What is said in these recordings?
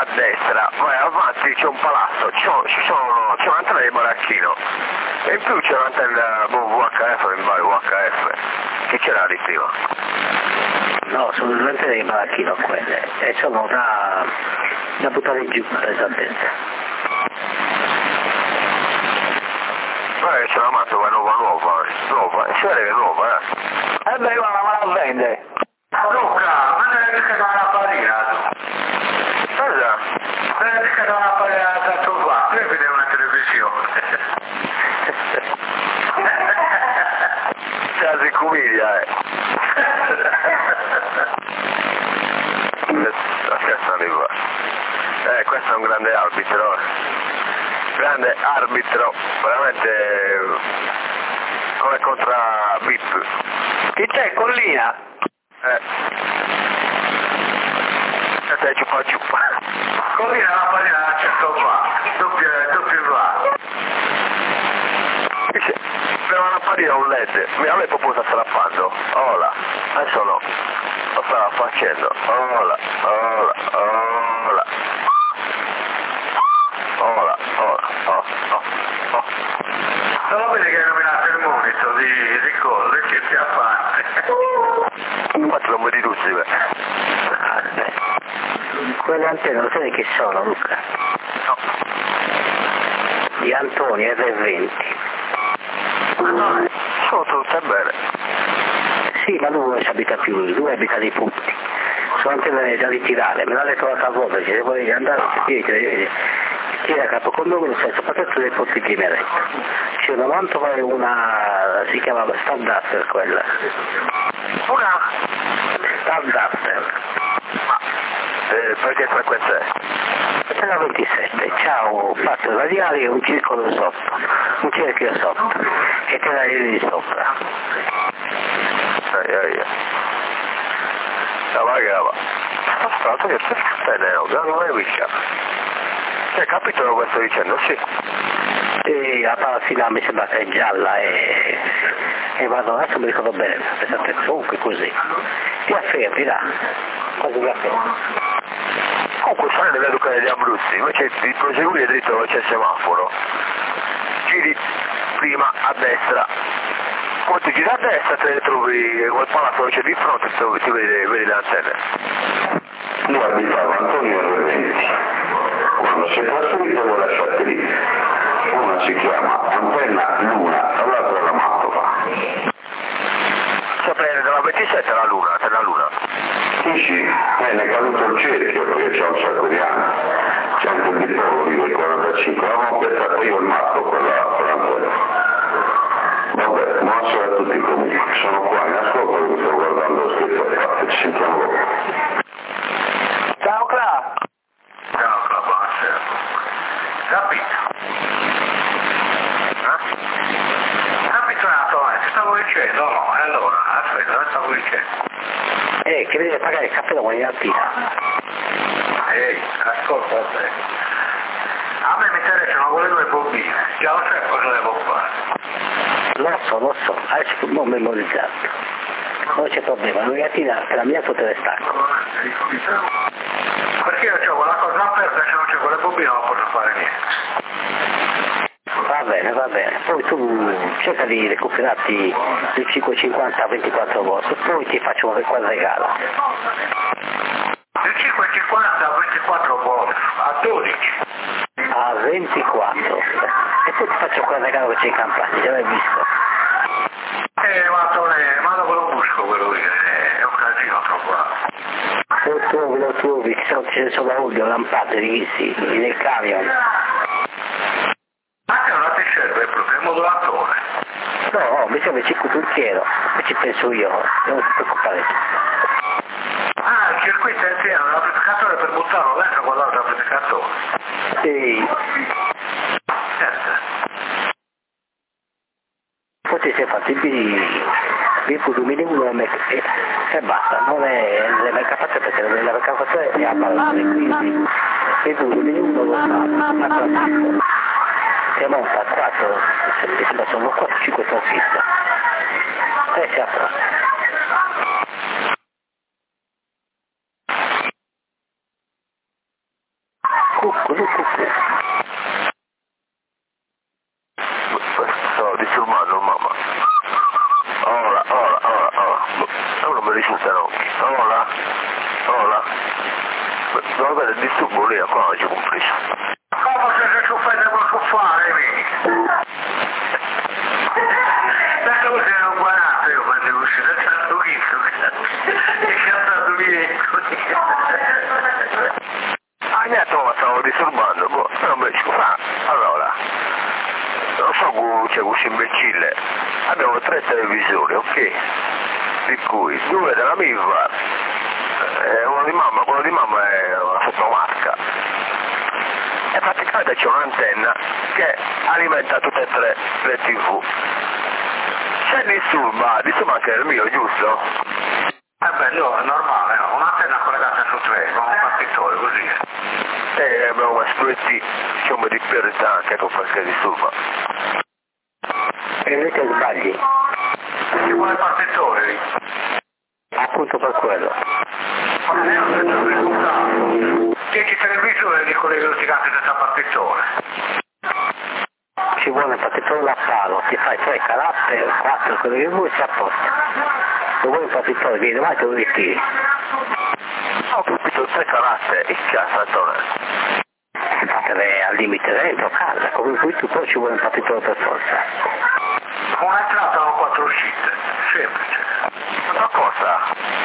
a destra, vai avanti, c'è un palazzo, c'è un'antenna di baracchino e in più c'è un'antenna VHF, mi pare VHF. Chi c'era di prima? No, sono due antenne di baracchino quelle e sono da buttare giù per esattezza. C'è una macchina nuova, si vede che è nuova, beh, ma la vende. Luca, ma non è che non la farina tu? Cosa? Non è che non la farina tanto qua, io vedevo una televisione. C'è la commedia, Scherzando qua. Questo è un grande arbitro. Grande arbitro, veramente come contra Bip. Chi c'è, Collina? E te ciupa. Collina la pallina c'è qua, doppio va. Dice, per una pallina un LED, a me proprio sta strappando. Ola, adesso no. Lo stava facendo. Ola. Non vedi che hai nominato il monito di cose che si affanno. Quattro numeri russi, Quelle antenne non sai che sono, Luca? No. Di Antonio R20. Ma no, sono tutte bene. Sì, ma lui non ci abita più, lui abita dei putti. Sono antenne da ritirare, me l'ha detto l'altra volta, se volevi andare a vedere. Tira a capo con noi, soprattutto dei posti di meretta. C'è una mantola e una, si chiama Starduster quella. Una? Starduster. Ma, perché frequenza è? È la 27, ciao, fatto radiale e un circolo sotto, un cerchio sotto, e te la di sopra. Cavagava. Aspetta, che stai non è visto. Hai capito cosa sto dicendo? Sì. E la parassina mi sembra che è gialla e vado, adesso mi ricordo bene, pensate, comunque così. Ti affermi là, quasi mi affermi. Comunque sai nell'educa degli Abruzzi, invece di proseguire dritto dove c'è il semaforo, giri prima a destra, poi ti giri a destra te ne trovi quel palazzo che c'è di fronte e ti vedi le antenne. Io abitavo Antonio R20. Quando si è trasferito l'ho lasciate lì. Una si chiama Antenna Luna, l'altra la Mantova. Sapere dalla 27 alla Luna, c'è la Luna. Sì, ne è caduto il cerchio perché c'è un sacco di anni. C'è anche un piccolo del 45, l'avevo pensato io il matto con l'Antonio. Vabbè, buonasera a tutti comunque. Sono qua in ascolto perché sto guardando lo scherzo a parte, ci sentiamo dopo. Ciao Cla! Ciao, buonasera. Capito? Capito, ti stavo dicendo, no? Allora, aspetta, stavo dicendo. Che devi pagare il caffè da ogni mattina. Ehi, ascolta te. A me mi interessano quelle due bobine, già lo sai cosa devo fare. Lo so, adesso non memorizzato. Non c'è problema, ogni mattina per la mia te le stacco. Perché io ho quella cosa aperta e se non c'è quelle bobine non posso fare niente. Va bene. Poi tu cerca di recuperarti il 550 a 24 volt, poi ti faccio un regalo. Il 550 a 24 volt, a 12. A 24. E poi ti faccio quel regalo che c'è in campagna, già l'hai visto. Ma dopo lo busco quello lì, è un casino troppo. Lo trovi, ci sono bauli, lampade, sì, nel camion. Anche non ti serve proprio il modulatore. No, mi serve il circuito intero, e ci penso io, non ti preoccupare. Ah, il circuito intero, l'amplificatore per buttarlo dentro con l'altro amplificatore. Sì. Poi ti sei fatto il BIP 2001 e basta, non è l'MK4 perché l'MK4 è a ballare, quindi BIP 2001 lo fa, si monta a 4, mi sembra sono 4-5 transistor e si apre. Cuccolo. Sto disturbando mamma. Ora. Non mi risultano. Ora. Non vedo il disturbo lì, qua non c'è complice. Come se ci fai devo fare, la cosa è un guanato, io quando è uscito è stato visto, è cantato così. Niente, ma stavo disturbando, non mi riesco a fare. Allora, non so c'è questo imbecille, abbiamo 3 televisori, ok? Di cui 2 della MIV, uno di mamma, quello di mamma è una sottomarca. E praticamente c'è un'antenna che alimenta tutte e 3 le TV. Se disturba anche il mio, giusto? No, è normale, no? Un'antenna collegata su 3, con un partitore, così. E abbiamo esclusi, diciamo, di priorità anche con qualche disturbo. E invece sbagli. Ci vuole il partitore lì. Appunto per quello. Ma non è un risultato. 10 televisori di quelli giganti senza partitore. Ci vuole un partitore da palo, ti fai 3 caratteri, 4 quello che vuoi, si a posto. Se vuoi un partitore vieni davanti e lo ritiri. Ho capito 3 caratteri, il cazzo Antonio. Fatele al limite dentro casa, come qui tu poi ci vuole un partitore per forza. Una entrata o 4 uscite, semplice. Ma cosa?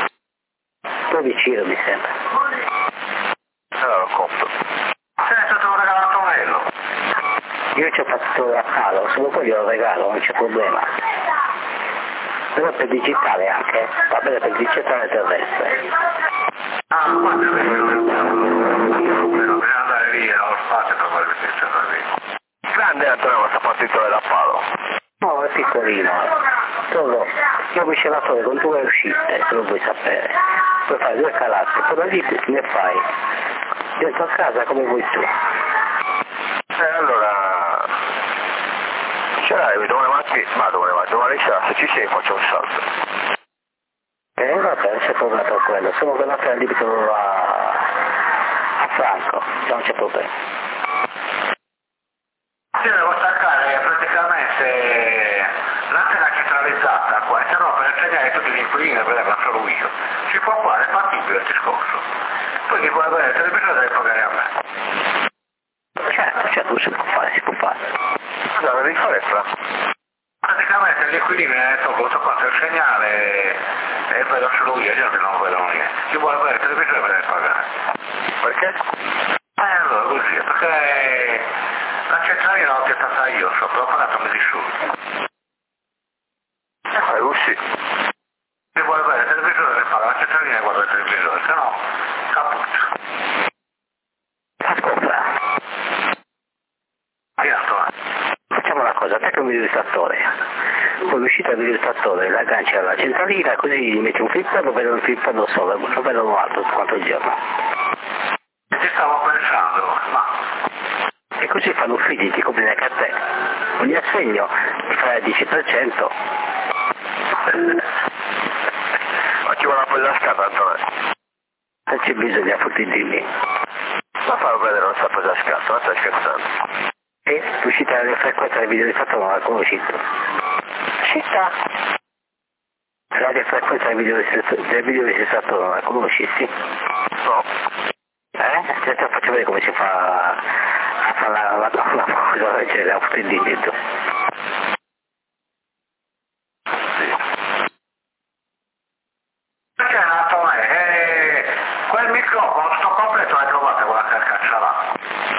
12 euro mi sembra. Allora lo compro. Senza te lo regalo Antonello. Io ci ho partitore da palo, se lo voglio lo regalo, non c'è problema. Però per digitale anche, va bene per digitale terrestre. Ah, ma quando è bisogna andare lì allo spazio per fare queste Grande Antonio questo partitore da palo. No, è piccolino. Solo, io ho scelatore con 2 uscite, se lo vuoi sapere. Puoi fare 2 calate, poi da lì ne fai dentro a casa come vuoi tu. Allora, ce l'hai domani mattina, domani sera se ci sei faccio un salto. Vabbè, non c'è problema per quello, sono venuto al limite a Franco, non c'è problema. Sì, devo staccare praticamente l'antenna centralizzata qua, se no per segnare tutti gli inquilini la vedeva solo io. Si può fare, è fattibile il discorso. Poi chi vuole avere il televisore deve pagare a me. Certo, si può fare. Allora, devi fare fra. Praticamente gli inquilini hanno detto cosa passa il segnale e vedo solo io non vedo niente. Chi vuole avere il televisore deve pagare. Perché? Allora così, perché la centralina l'ho testata io sopra, ho pagato mesi subito. Fai così. Chi vuole avere il televisore deve pagare la centralina e guarda il televisore, se no cappuccio. Ascolta, facciamo una cosa, attacca il videodistrattore. Con l'uscita del videodistrattore la agganci alla centralina, così gli metti un flipper, vedono il flipper solo, non vedono altro quanto il giorno. Ci stavo pensando, ma... E così fanno figli, ti compri anche a te. Ogni assegno ti fai il 10%. Ma ci vuole quella scatola, Antonio. Non c'è bisogno di futtidilli. Ma farlo vedere non sta presa scatola, non stai scherzando. E l'uscita delle frequenze del videodistrattore non la conosci tu. Città. La frequenza del videodistrattore non la conosci, sì? No. Se te faccio vedere come si fa a fare la cosa, c'è la futtidilli tu. Perché Antonello, quel microfono sto completo l'hai trovato con la carcaccia là?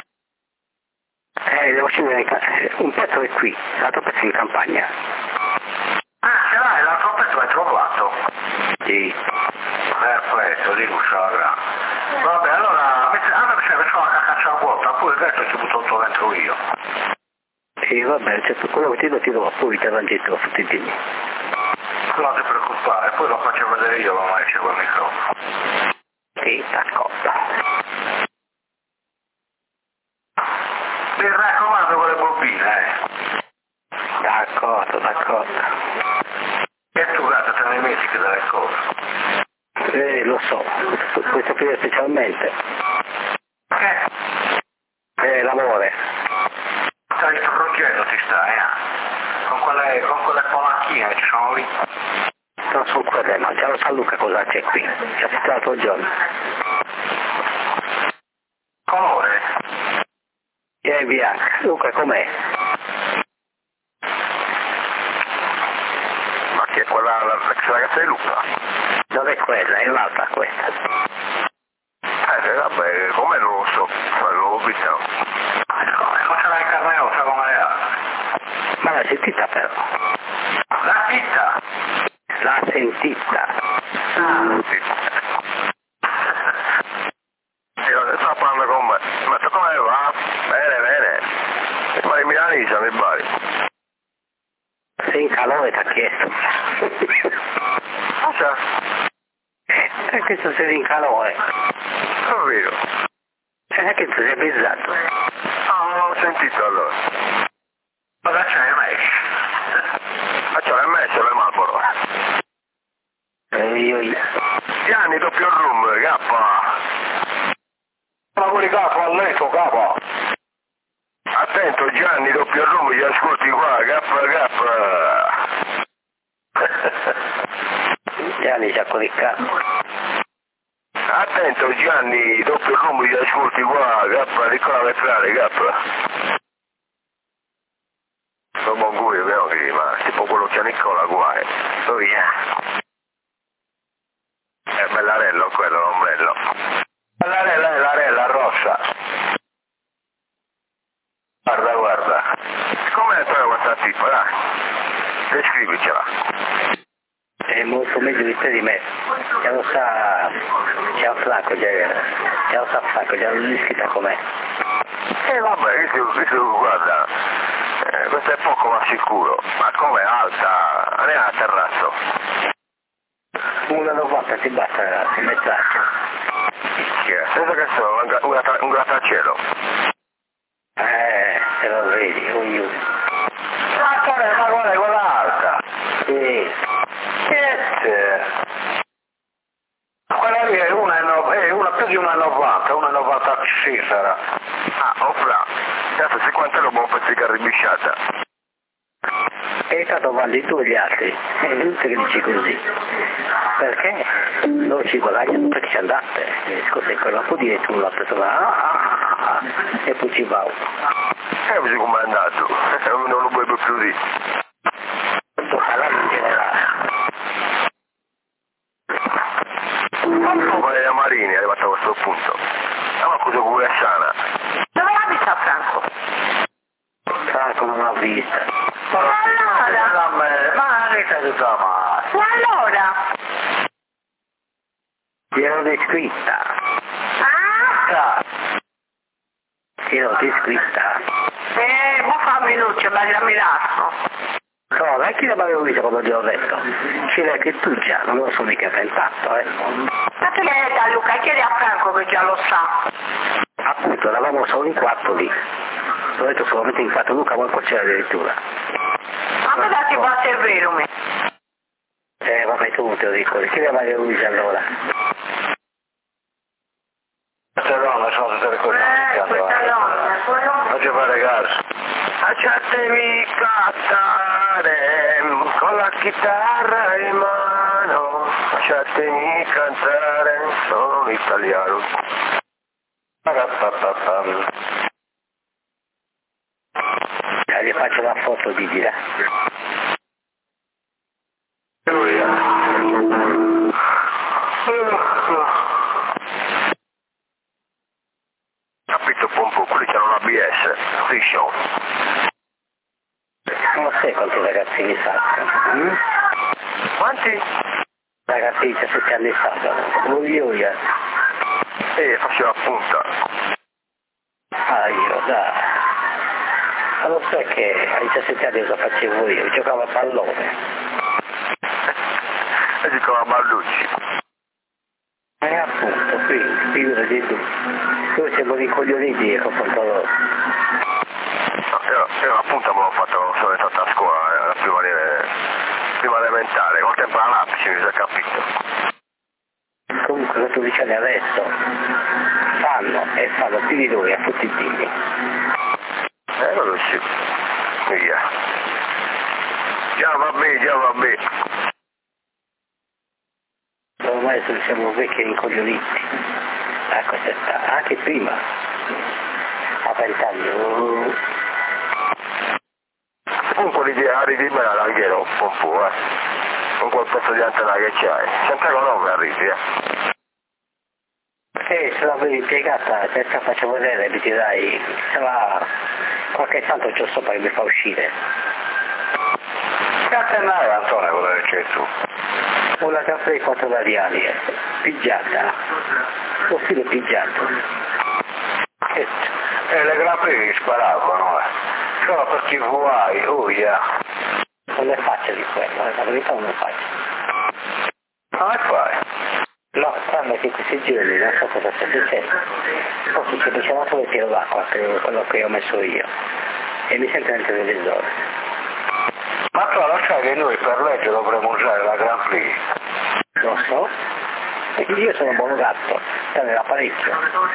Devo scendere, un pezzo è qui, l'altro pezzo è in campagna. Ah, ce l'hai, l'altro pezzo l'hai trovato? Sì. Perfetto, di Luciagra. Vabbè, allora, a me mi serve solo la carcaccia vuota, poi il resto ci butto tutto dentro io. Sì, vabbè, certo, quello che ti do, poi ti avanti tu, futtidilli. Non ti preoccupare, poi lo faccio vedere io come c'è quel microfono. Sì, d'accordo. Mi raccomando con le bobine, D'accordo. E tu gatta te ne dimentichi delle cose. Lo so, questo periodo specialmente. Che? progetto ti stai, con quelle polacchine che ci sono lì. Non sono quelle, ma già lo sa Luca cosa c'è qui. Ci ha visto l'altro giorno. Colore? È bianca. Luca, com'è? Ma chi è quella, l'ex ragazza di Luca? Non è quella, è l'altra questa. Vabbè, com'è non lo so, non l'ho vista. Come c'era in carne e ossa come era? Ma l'ha sentita però. La fitta? L'ha sentita. Sì. Io sto parlando con me, ma tu come va? Bene. Ma i milanese mi pare. Sei in calore ti ha chiesto. Cosa? E questo sei in calore. Non vedo. E che tu sei pensato? Ah, non l'ho sentito allora. Cosa c'è messo? Ma ce l'hai messo le Marlboro? Io. Gianni doppio rum, cappa. Lavori capo a letto, capo. Attento Gianni doppio rum, gli ascolti qua, cappa. Gianni ci ha coricato. Attento Gianni, doppio rum, gli ascolti qua, cappa, di qua vetrale, cappa. Sono buon guio, però, ma tipo quello che c'è Nicola qua, oh yeah. È bellarello quello, non bello. Bellarella è l'arella rossa. Guarda. Com'è però questa tipa, dai? Descrivicela. È molto meglio di te di me. Già lo sa Franco, già lo sa Franco, già l'ho descritta com'è. Vabbè, io guarda, questo è poco ma sicuro. Ma com'è alta? Non è a terrazzo. 1,90 ti basta ragazzi, mezz'accia. Senza che sono un grattacielo. Se lo vedi, ognuno. Ma guarda quella alta. Sì. Quella lì è una più di 1,90, 1,96 sarà. Ah, offra. Cazzo, 50 euro buon pezzo di carne bisciata. E tanto vanno tu e gli altri. È inutile che dici così. Perché? Loro ci guadagnano perché ci andate. Scusa, quello può dire tu la persona. E poi ci va. Così come è andato. Non lo puoi più dire. Sto parlando in generale. Come la Marini è arrivata a questo punto. Ma cosa vuoi a sana? Dove l'ha vista Franco? Franco non l'ha vista. Ma che caduta mai? E allora? Ti ero descritta. Ah? Ti ero descritta. Mo fammi luce, ma mi lascio. No, non è che l'avevo visto quando ti ho detto. Ci vede che tu già, non lo so mica pensato, Ma tu chiedi a Luca, chiedi a Franco che già lo sa. Appunto, eravamo solo in 4 lì. Ho detto solamente in 4, Luca qualcosa c'era addirittura. Ma cosa ti può servire me? Vabbè, tu non te lo dico, chiedi a Maria Luisa allora. Queste donne sono tutte le cose. Questa donna. Non ci fare caso. Lasciatemi cantare con la chitarra in mano. Lasciatemi cantare, sono un italiano. Gli faccio la foto di là. Capito Pompo, quelli che hanno l'ABS, Fiction. Non sai quanti ragazzini saltano. Quanti? Ragazzi di 17 anni saltano. Io. Faceva punta. Io, dai. Ma lo sai che a 17 anni cosa facevo io? Giocavo a pallone. E giocava a Ballucci. Appunto, quindi, figurati tu. Noi siamo ricoglioniti e confronto a loro. Io appunto avevo fatto, sono entrato a scuola, la prima elementare, col tempo alla lapide, mi sa capito. Comunque lo sto dicendo adesso, fanno più di noi a tutti i tipi. Non lo so. via. Già va bene. Ormai siamo vecchi incoglioniti. A questa età, anche prima. A 20 anni. Comunque l'idea ridimela anche un po', con quel pezzo di antena che c'hai. Senza nome arrivi, Se l'avevi impiegata, te la faccio vedere, mi dirai, se va qualche santo c'ho sopra che mi fa uscire. Che antenna è, Antonio, quello che c'è tu? Una caffè 4 radiali, pigiata, lo filo pigiato. Le Grand Prix sparavano, solo per TVI, Non è facile quello, la verità non è facile. Come fai? No, tranne che questi giorni non so cosa sta succedendo. Poi c'è diciamo il tiro d'acqua, quello che ho messo io. E mi sento nel televisore. Ma tu lo sai che noi per legge dovremmo usare la Grand Prix? Lo so. E io sono un buon gatto, te l'apparecchio.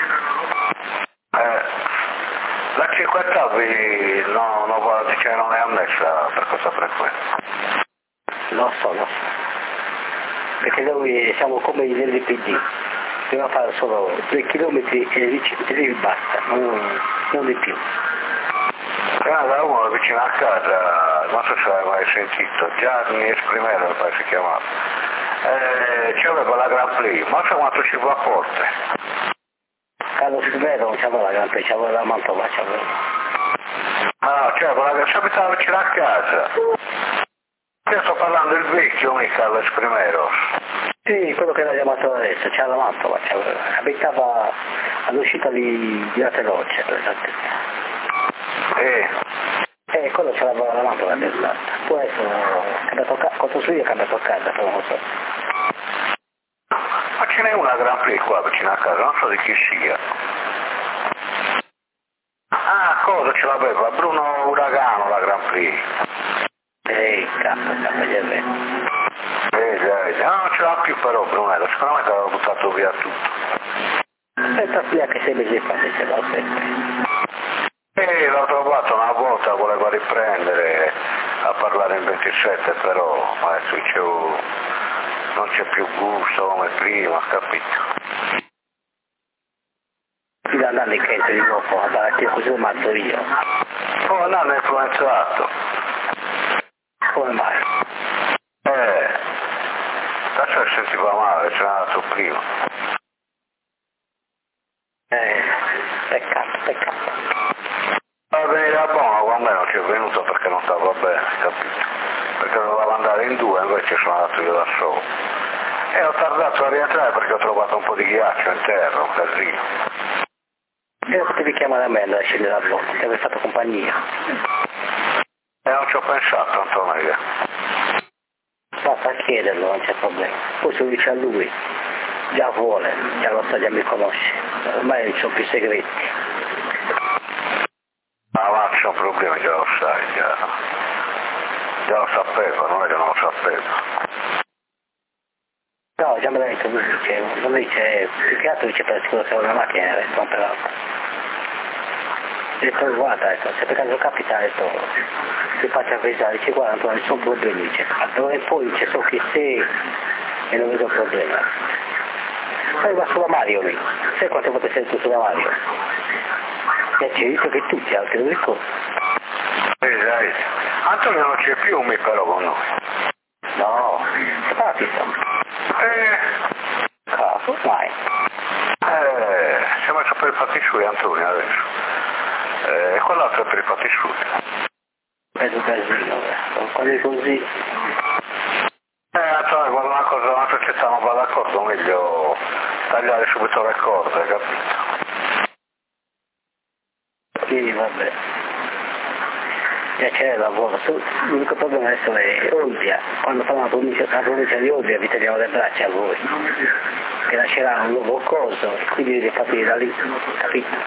La 50 non è ammessa per questa frequenza. Lo so. Perché noi siamo come i dell'IPD. Dobbiamo fare solo 2 chilometri e basta, non di più. Da uno vicino a casa, non so se l'hai mai sentito, Gianni Esprimero si chiamava. C'aveva la Grand Prix, ma so quanto ci va a porte. Carlo Silvero non c'aveva la Grand Prix, c'aveva la Mantova, c'aveva. No, c'aveva la ci abitava vicino a casa. Io sto parlando del vecchio, mica Carlo Esprimero. Sì, quello che l'ha chiamato adesso, c'era la Mantova, c'aveva. Abitava all'uscita di Altre Rocce, per esempio. Quello c'era la Mantova adesso. Poi adesso, quando su io è cambiato a casa, però non lo so. Ma ce n'è una Grand Prix qua vicino a casa, non so di chi sia. Ah, cosa ce l'aveva? Bruno Uragano la Grand Prix. Cazzo, No, non ce l'ha più però Brunello, secondo me ti aveva buttato via tutto. Senta via che 6 mesi fa se ce l'ho sempre. L'ho trovato una volta, voleva riprendere a parlare in 27, però adesso non c'è più gusto come prima, capito? Ti da anni che entri di nuovo a barattere così lo matto io. Oh, no, mi ha influenzato. Come mai? Adesso si sentiva male, c'era andato prima. Peccato. Va bene, era buono, con me non ci è venuto perché non stava bene, capito? Perché doveva andare in 2, invece sono andato io da solo. E ho tardato a rientrare perché ho trovato un po' di ghiaccio in terra, un casino. E potevi chiamare a me andare a scendere a bordo, ti avrei fatto compagnia. E non ci ho pensato, Antonio. Basta chiederlo, non c'è problema. Poi se lo dice a lui, già vuole, già lo sa, già mi conosce. Ormai non ci sono più segreti. Ma c'è un problema, già lo sai, già lo sapevo, non è che non lo sapevo. No, già me l'ha detto lui, non dice, più che altro dice per sicuro se una macchina e rompe l'altra. Ho detto guarda, se per caso capita, si faccia avvisare, dice guarda Antonio, non sono problemi, dice, d'ora in poi dice so chi sei e non vedo problema. Poi va sulla Mario lui, sai quante volte sei tu sulla Mario? E ci hai visto che tutti altri lo ricordi. Dai. Antonio non c'è più mi però con noi. No, separati siamo. Caso, mai. Siamo per i fatti suoi Antonio adesso. E quell'altro è per i fatti suoi. Vedo casino, quando è così. Antonio, quando una società non va d'accordo, meglio tagliare subito le corde, capito? Sì, vabbè. Già c'è il lavoro, l'unico problema adesso è Olbia. Quando fanno la provincia di Olbia vi tagliamo le braccia a voi. Che lascerà un nuovo coso e quindi deve partire da lì, capito?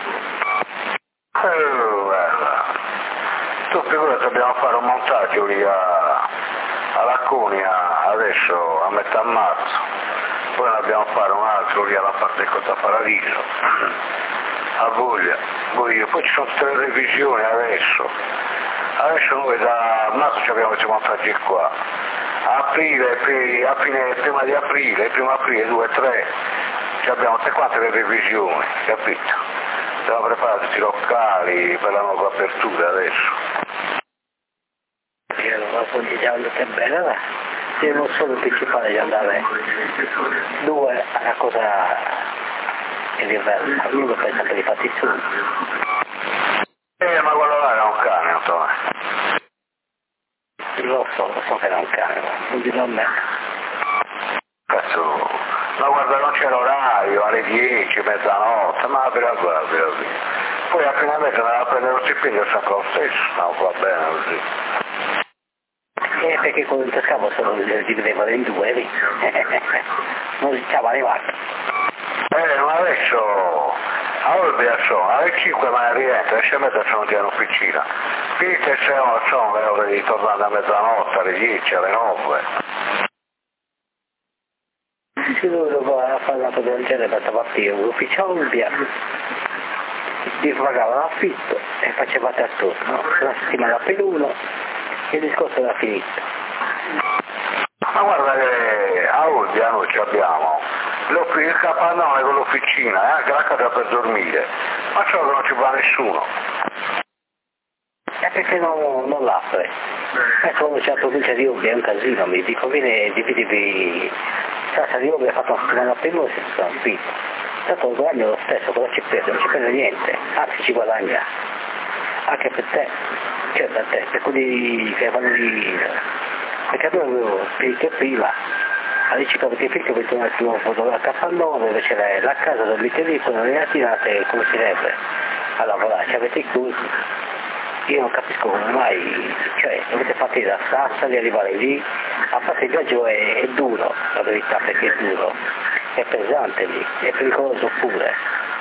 Tu figurati, dobbiamo fare un montaggio lì a Laconia adesso a metà marzo, poi ne dobbiamo fare un altro lì alla parte di Costa Paradiso, a Voglia, poi ci sono 3 revisioni adesso, Adesso noi da marzo abbiamo questi montaggi qua. A aprile, prima di aprile, il 1 aprile, 2, 3, abbiamo tutte quante le revisioni, capito? Stiamo preparando tutti i locali per la nuova apertura adesso. Io non ho condiviso che bene, ma se non sono il principale di andare 2 a una cosa è diversa, uno pensa che li fatti su. Ma quello là era un cane, Antonio. Lo so che era un cane, non dirò a me. Cazzo, ma guarda non c'era orario, alle 10, mezzanotte, ma per la guardia. Poi appena mettono a prendere lo stipendio sempre lo stesso, no, va bene così. Perché con il scavo solo dividevano in 2 lì, non si stava arrivando. Ma adesso, a Olbia sono, alle 5 ma rientra, esce a mezza sono già in officina. Finite se sono le ore di tornare a mezzanotte, alle 10, alle 9. Se lui doveva fare una cosa del genere per partire l'ufficio Olbia, vi pagava l'affitto e facevate attorno, una settimana per uno e il discorso era finito. Ma guarda che a Olbia noi ci abbiamo il capannone con l'officina e anche la casa per dormire, ma ciò che non ci va nessuno. E perché non l'apre? Quando c'è la provincia di Olbia è un casino, mi conviene dividervi, la casa di Olbia ha fatto una settimana prima e si è tranquillo. Tanto il guadagno è lo stesso, cosa ci perde? Non ci perde niente, anzi ci guadagna. Anche per te, cioè per te, per quelli che vanno lì, perché noi avevo finito prima, all'inizio che finito per tornare più a capannone, invece la casa dormite lì, poi non le tirate come si deve a lavorare, ci avete chiusi. Io non capisco come mai, cioè dovete partire da Sassari, arrivare lì, a parte il viaggio è duro, la verità, perché è duro, è pesante lì, è pericoloso pure.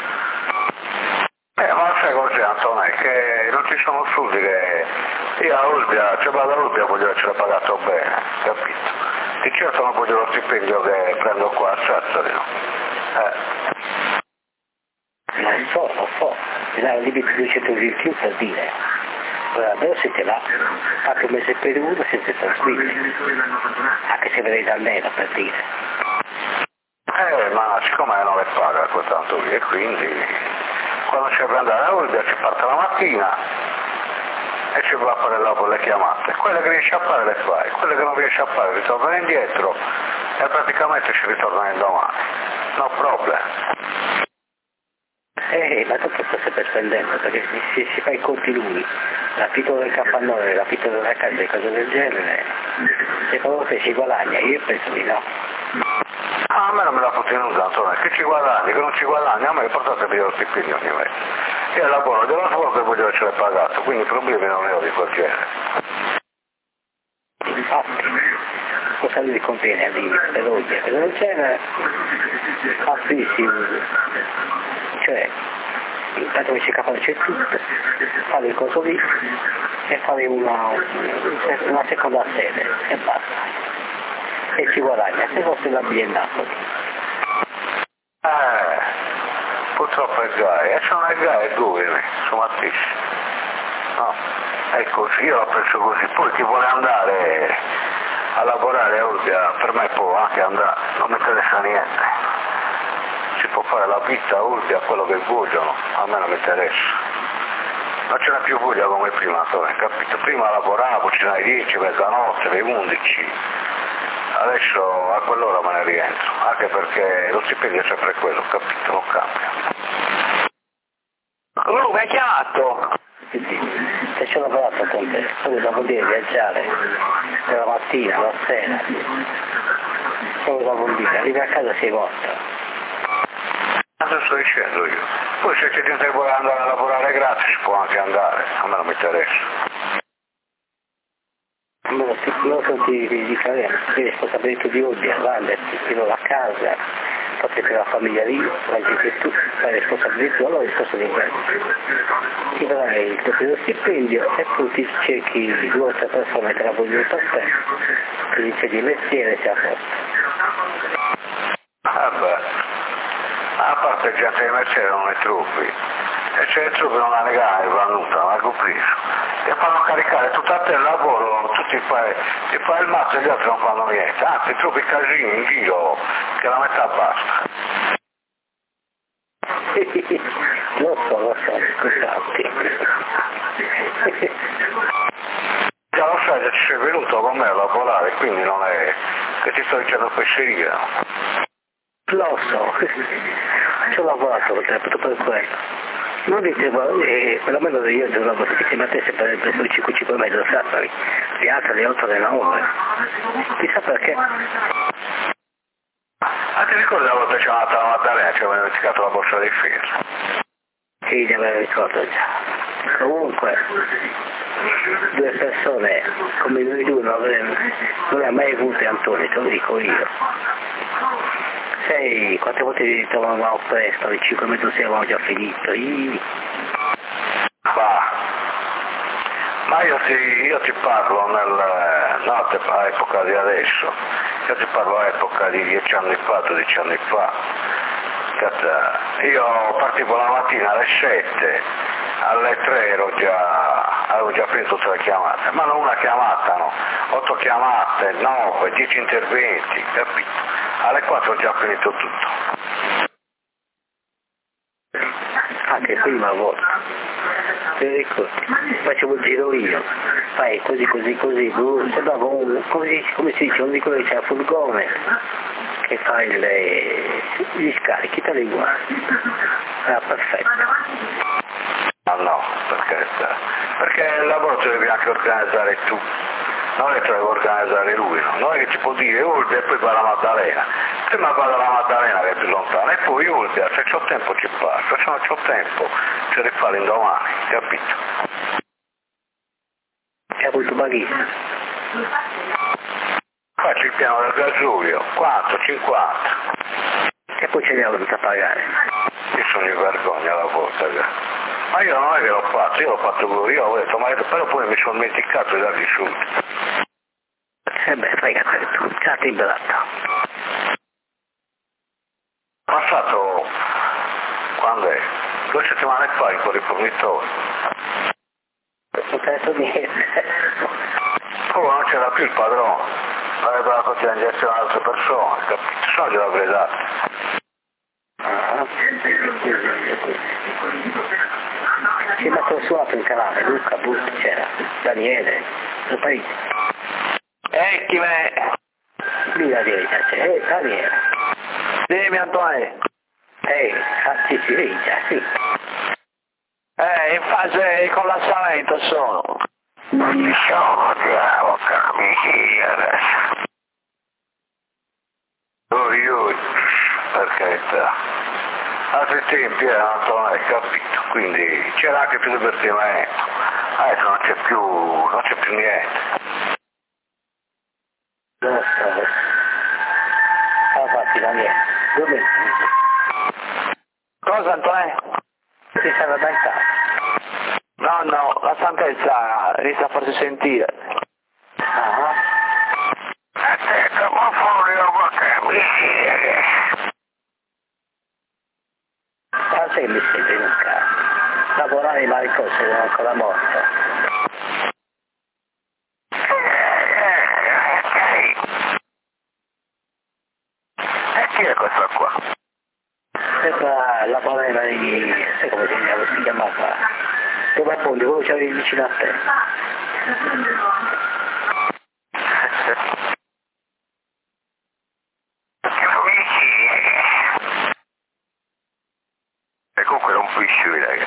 Ma sai cos'è Antonio? È che non ci sono studi che io a Olbia, cioè vado a Olbia voglio essere pagato bene, capito? Di certo non voglio lo stipendio che prendo qua a Sassari, no? Non so, ti dà il limite 200 euro in più per dire. Però se te l'ha, anche un mese per uno siete tranquilli, anche se vedete almeno per dire. Ma siccome non le paga quel tanto lì e quindi quando c'è per andare a Olbia ci parte la mattina e ci va a fare dopo le chiamate. Quelle che riesci a fare le fai, quelle che non riesci a fare ritornano indietro e praticamente ci ritornano il domani. No problem. Ma tutto sto sempre spendendo, perché se si fa i conti lui, l'affitto del capannone, l'affitto della casa e cose del genere, secondo te ci guadagna? Io penso di no. A me non me la fotte nuda, Antonio, che ci guadagni, che non ci guadagni, a me portate via lo stipendio ogni mese. Io lavoro della scuola e voglio essere pagato, quindi problemi non ne ho di quel genere. Infatti, cosa gli conviene a dire per Olbia? Cosa del genere? Cioè, intanto che c'è capace c'è tutto, fare il coso lì e fare una seconda sede e basta. E ci guadagna, se fosse la biennale. Purtroppo è Gai, e sono Gai due, sono attivi. No, è così, io l'ho preso così. Poi chi vuole andare a lavorare a Olbia, per me può anche andare, non mi interessa niente. Si può fare la vita a Olbia, quello che vogliono, a me non mi interessa. Non ce n'è più voglia come prima, capito? Prima lavoravo, ce n'hai 10, mezzanotte, le 11. Adesso a quell'ora me ne rientro, anche perché lo stipendio è sempre quello, capito? Non cambia. Oh, mi hai chiamato? Se c'è lavorato con te, poi da vuol dire viaggiare dalla mattina alla sera, cosa vuol dire? Arrivi a casa sei morta. Cosa sto dicendo io? Poi se c'è gente che vuole andare a lavorare gratis può anche andare, a me non mi interessa. Non senti di fare le responsabilità di Olbia, Vanderti, fino alla casa, fate per la famiglia lì, mangi tu, fai le responsabilità, allora risposta di quello. Ti darai il tuo stipendio e tu ti cerchi 2 o 3 persone che la vogliono per te, ti dice di mestiere e sei a posto. Vabbè, a parte gente di mestiere non ne trovi. e c'è il truppe non la negare, non la compreso. E fanno caricare tutto a te il lavoro, tutti e fai il mazzo e gli altri non fanno niente, anzi troppi casini in giro che la metà basta. Lo so, scusate. Già lo sai che ci sei venuto con me a lavorare, quindi non è che ti sto dicendo fesceria. Lo so, ci ho lavorato proprio per quello. Non dicevo, perlomeno io giocavo insieme a te sempre presso il 5 e mezzo Sassari, le altre alle 8 della 9. Chissà perché. Ah, ti ricordi la volta che c'è andata la Maddalena, ci aveva dimenticato la borsa dei fili? Sì, me lo ricordo già. Comunque, due persone come noi due non le ha mai avute Antonio, te lo dico io. Sai quante volte ci ritrovavamo presto, alle 5 e mezzo avevamo già finito. Ma io ti parlo non all'epoca di adesso, io ti parlo all'epoca di 10 anni fa, 12 anni fa. Io partivo la mattina alle 7, alle 3 avevo già finito tutte le chiamate, ma non una chiamata, no, 8 chiamate, 9, 10 interventi, capito? Alle 4 ho già finito tutto. Anche prima volta. Ti ricordi? Facevo il giro io, fai così, sembrava come si dice, uno di quelli che c'è a furgone, che fa gli scarichi, te li guardi. Era perfetto. Ma no, perché il lavoro te lo devi anche organizzare tu. Non è che deve organizzare lui, no? Non è che ci può dire Olbia e poi va alla Maddalena. Prima vado alla Maddalena che è più lontana e poi Olbia, se c'ho tempo ci passo, se non c'ho tempo ce ne fa l'indomani, capito? Hai avuto baghista? Faccio il piano del gasolio, quanto? 50. E poi ce li ho dovuta pagare. Io sono in vergogna la volta, ma io non è che l'ho fatto, io l'ho fatto pure, io ho detto, ma però poi mi sono dimenticato di dargli subito. Beh, fregate tu, già ti imbratta. Passato, quando è? 2 settimane fa in quel rifornitore. Non te ne so niente. Poi non c'era più il padrone, aveva dato già ingezione ad altre persone, capito? Se no gliel'avrei dato. Si ma consumato in canale, Luca, Butti, c'era, Daniele, il paese. Chi me? Lì la verità c'è, Daniele. Dimmi Antonio. Sì, già, sì. In fase di collassamento sono. Non ci sono, diavolo, amici, adesso. Io, per carità. Altri tempi erano, hai capito, quindi c'era anche più divertimento. Adesso non c'è più niente. Lo so. Fatti, Daniele. Dove? Cosa Antonio? Si sarà danzato. No, la stanchezza inizia a farsi sentire. Ah. Aspetta, ma fuori qualche amici. Ma sei mi senti in casa. Lavorare in Maricò se non ancora morto. E chi è questa qua? Questa la panera di... sai come si chiamava? Dove appunto, quello che avevi vicino a te. E comunque non puoi uscire.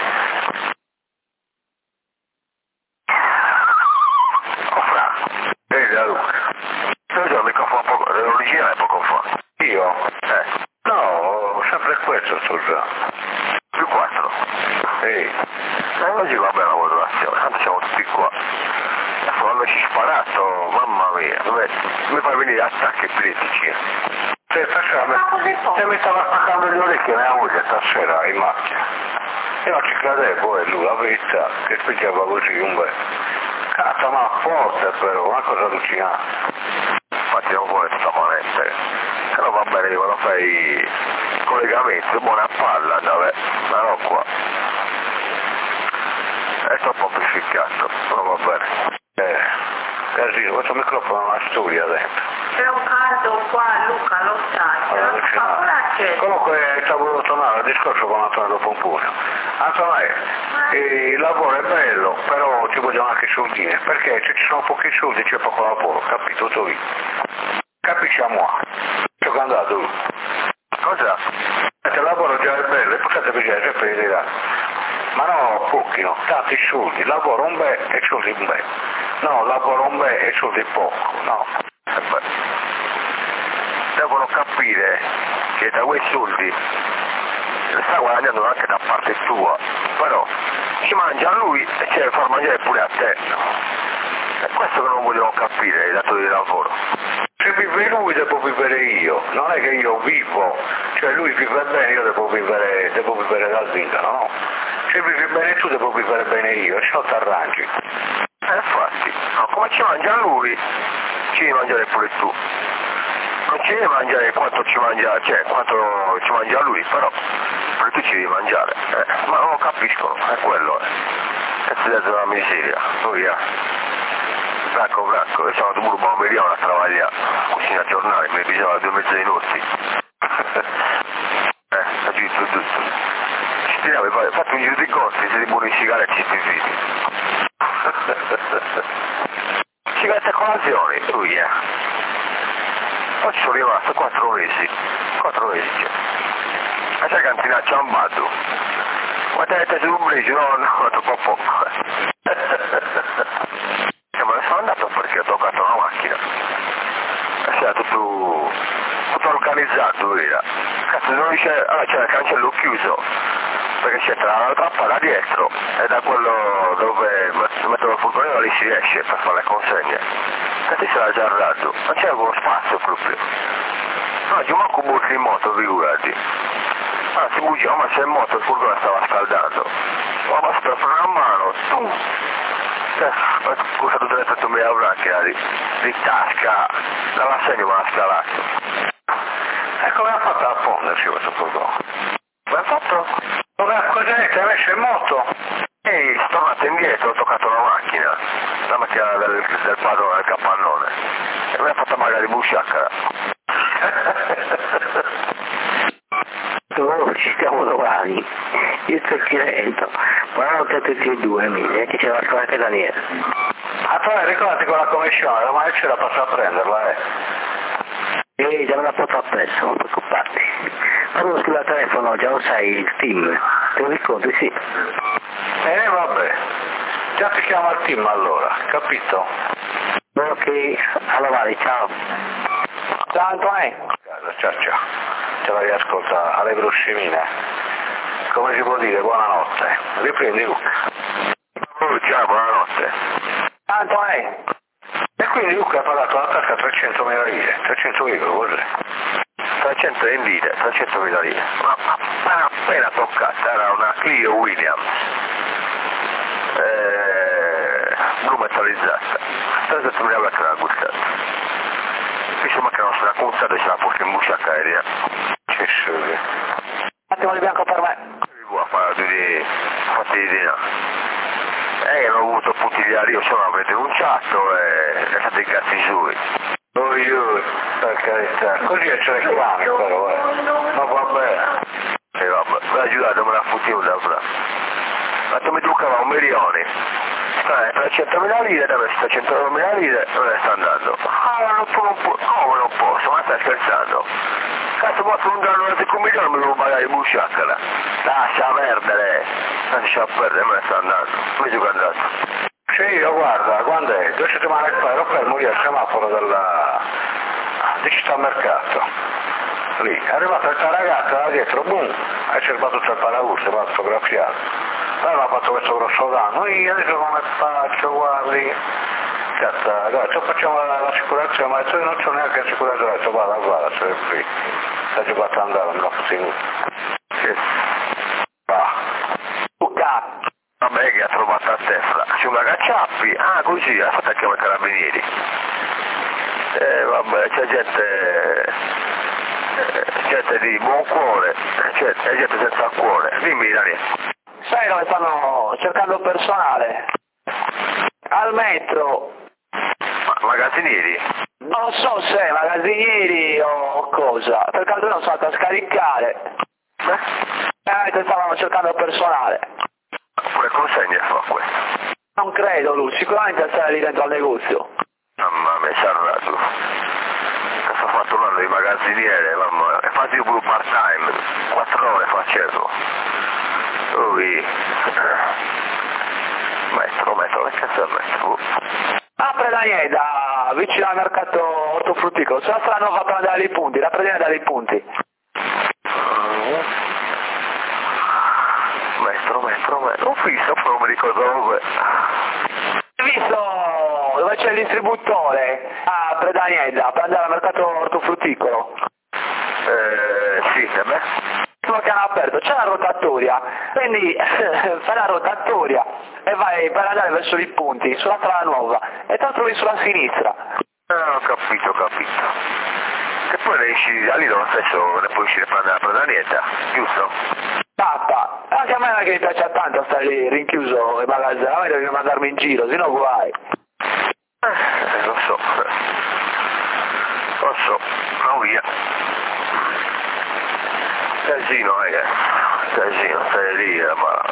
Oh Fra, vedi la luce. Io ho il microfono poco, l'originale poco fa. Io? No, sempre questo sto già. Più 4. Sì. Oggi va bene la modulazione, tanto siamo tutti qua. Adesso quando ci sparato, mamma mia, dove fai venire attacchi epilettici? Se mi stava attaccando le orecchie nella musica stasera in macchina. Io non ci credevo, è lui, la verità, che spingeva così un bel. Cazzo, ma forte però, una cosa allucinante. Infatti non vuole sta manette. Però va bene quando fai i collegamenti, buona a palla, vabbè, però qua. è troppo amplificato, non va bene. Casino, questo microfono è una studia dentro. C'è un caldo qua, Luca, lo sai. Comunque stavo tornando al discorso con Antonio Pompunio. Antonio, il lavoro è bello, però ci vogliono anche i soldini, perché se ci sono pochi soldi c'è poco lavoro, capito? Tutto lì. Capisciamo? Ci ho andato lui. Cosa? Il lavoro già è bello, e potete pigliare sempre di là. Ma no, pochi no, tanti soldi, lavoro un bel e soldi un bel. No, lavoro un bel e soldi poco, no. Devono capire che da quei soldi le sta guadagnando anche da parte sua, però ci mangia a lui e ci deve far mangiare pure a te. È questo che non vogliono capire i datori di lavoro. Se vive lui devo vivere io, non è che io vivo, cioè lui vive bene, io devo vivere da zingaro, no? Se vivi bene tu devo vivere bene io, e se no ti arrangi. Infatti, no, come ci mangia lui, ci devi mangiare pure tu. Non ci devi mangiare quanto ci mangia, cioè quanto ci mangia lui, però pure tu ci devi mangiare. Ma non lo capiscono, è quello. Cazzo di una miseria, lui Franco, io sono andato pure un milione a lavorare, cucina giornale, mi bisogna 2 mezzi di notti. Tutto. Ci tiriamo, hai fatto un giro di costi, siete bonificare e ci fidi. Sigarette a colazione, lui Poi ci sono rimasto 4 mesi. 4 mesi. A c'è cantinaccia a un batto. Quante avete su un brigio? No, troppo poco. Ma ne sono andato perché ho toccato una macchina. Era tutto organizzato, era. Cazzo, non dice, allora c'era il cancello chiuso, perché c'è tra la trappa da dietro e da quello dove mettono il furgonino lì si riesce per fare le consegne. Cazzo, si era già arrato, non c'era quello spazio proprio. No, giù manco un in moto, figurati. Allora si bugiva, ma c'è in moto, il furgone stava scaldando. Ma basta per fare una mano, tu! Ho scusato 38.000 euro che di tasca, dall'assegno me l'ha scalato. E come ha fatto a fondersi questo furgone? Come ha fatto? Cosa è che ha messo in moto? Ehi, sono tornato indietro, ho toccato la macchina del padrone, del capannone. E mi ha fatto magari busciaccara. Ci stiamo domani, io sto chiedendo, buonanotte a tutti e due, amici, che c'è anche Daniele. Antonio, ricordati con la commissione, domani ce la passo a prenderla, già me la porto appresso, non preoccuparti. Quando sul telefono già lo sai, il team, te lo ricordi, sì. Vabbè, già ti chiamo al team allora, capito? Ok, allora vai, ciao. Ciao Antonio. Ciao. Ce la riascolta alle bruscimine. Come si può dire, buonanotte. Riprendi Luca. Ciao, buonanotte. Antonio. E quindi Luca ha pagato la tasca 300.000 lire. 300 euro, cos'è? 300 lire, 300.000 lire. Ma appena toccata, era una Clio Williams. Blu metallizzata. 300.000 euro che l'ha gustato. Insomma che non se l'ha contato e ce l'ha posta in busciacca aerea. Che sulle. Un attimo di bianco per me. Qua fatti di no. Hanno avuto puntigliari, io sono avete denunciato e fate i cazzi suoi. Io, per carità. Così c'è le chiami però, Ma vabbè. Vabbè, mi ha aiutato, me l'ha fottuta, ma mi toccava 1 milione. 300.000 lire, da me 300.000 lire non ne sta andando. Come non posso? Ma stai scherzando? Cazzo, posso un danno da 5 milioni me lo devo pagare in busciaccara. Lascia perdere, me ne sta andando. Come gioco è andato? Sì, io guarda, quando è? 2 settimane fa ero fermo lì al semaforo di Città Mercato. Lì, è arrivata questa ragazza da dietro, boom, ha cercato tutto il paraurso, mi ha fotografiato. Allora ha fatto questo grosso danno, io adesso come faccio, guardi, cazzo, adesso facciamo l'assicurazione, ma io non c'ho neanche l'assicurazione, ho detto guarda, sei qui, sta giocando a andare, me la fossi in Che va. Luca. Vabbè che ha trovato a Tesla, c'è una cacciappi, così, ha fatto anche i carabinieri. Vabbè, c'è gente di buon cuore, c'è gente senza cuore, dimmi Daniele. Sai dove stanno cercando personale? Al metro. Magazzinieri? Non so se magazzinieri o cosa, perché altro non sono andato a scaricare. Stavano cercando personale. Pure consegne fa questo? Non credo lui, sicuramente stare lì dentro al negozio. Mamma mia, Sarrato. Ho fatto un anno di magazziniere, mamma, e fatti io pure part time, 4 ore facevo. Lui... Metro, che cazzo è il metro? A Predanieda, vicino al mercato ortofrutticolo, sulla strada nuova per andare ai punti, la Predanieda dai punti. Metro, ho visto, però non mi ricordo dove. Hai visto dove c'è il distributore a Predanieda per andare al mercato ortofrutticolo? Sì, e beh. Quello che hanno aperto, c'è la rotatoria, quindi fai la rotatoria e vai per andare verso i punti, sulla strada nuova, e te lo trovi sulla sinistra. Ho capito. E poi ne esci da lì lo stesso, ne puoi uscire per andare a Predanieta, giusto? Tappa, anche a me non è che mi piace tanto stare lì rinchiuso in magazzino, a me devi mandarmi in giro, sennò guai. Lo so, no via. Casino, stai lì, ma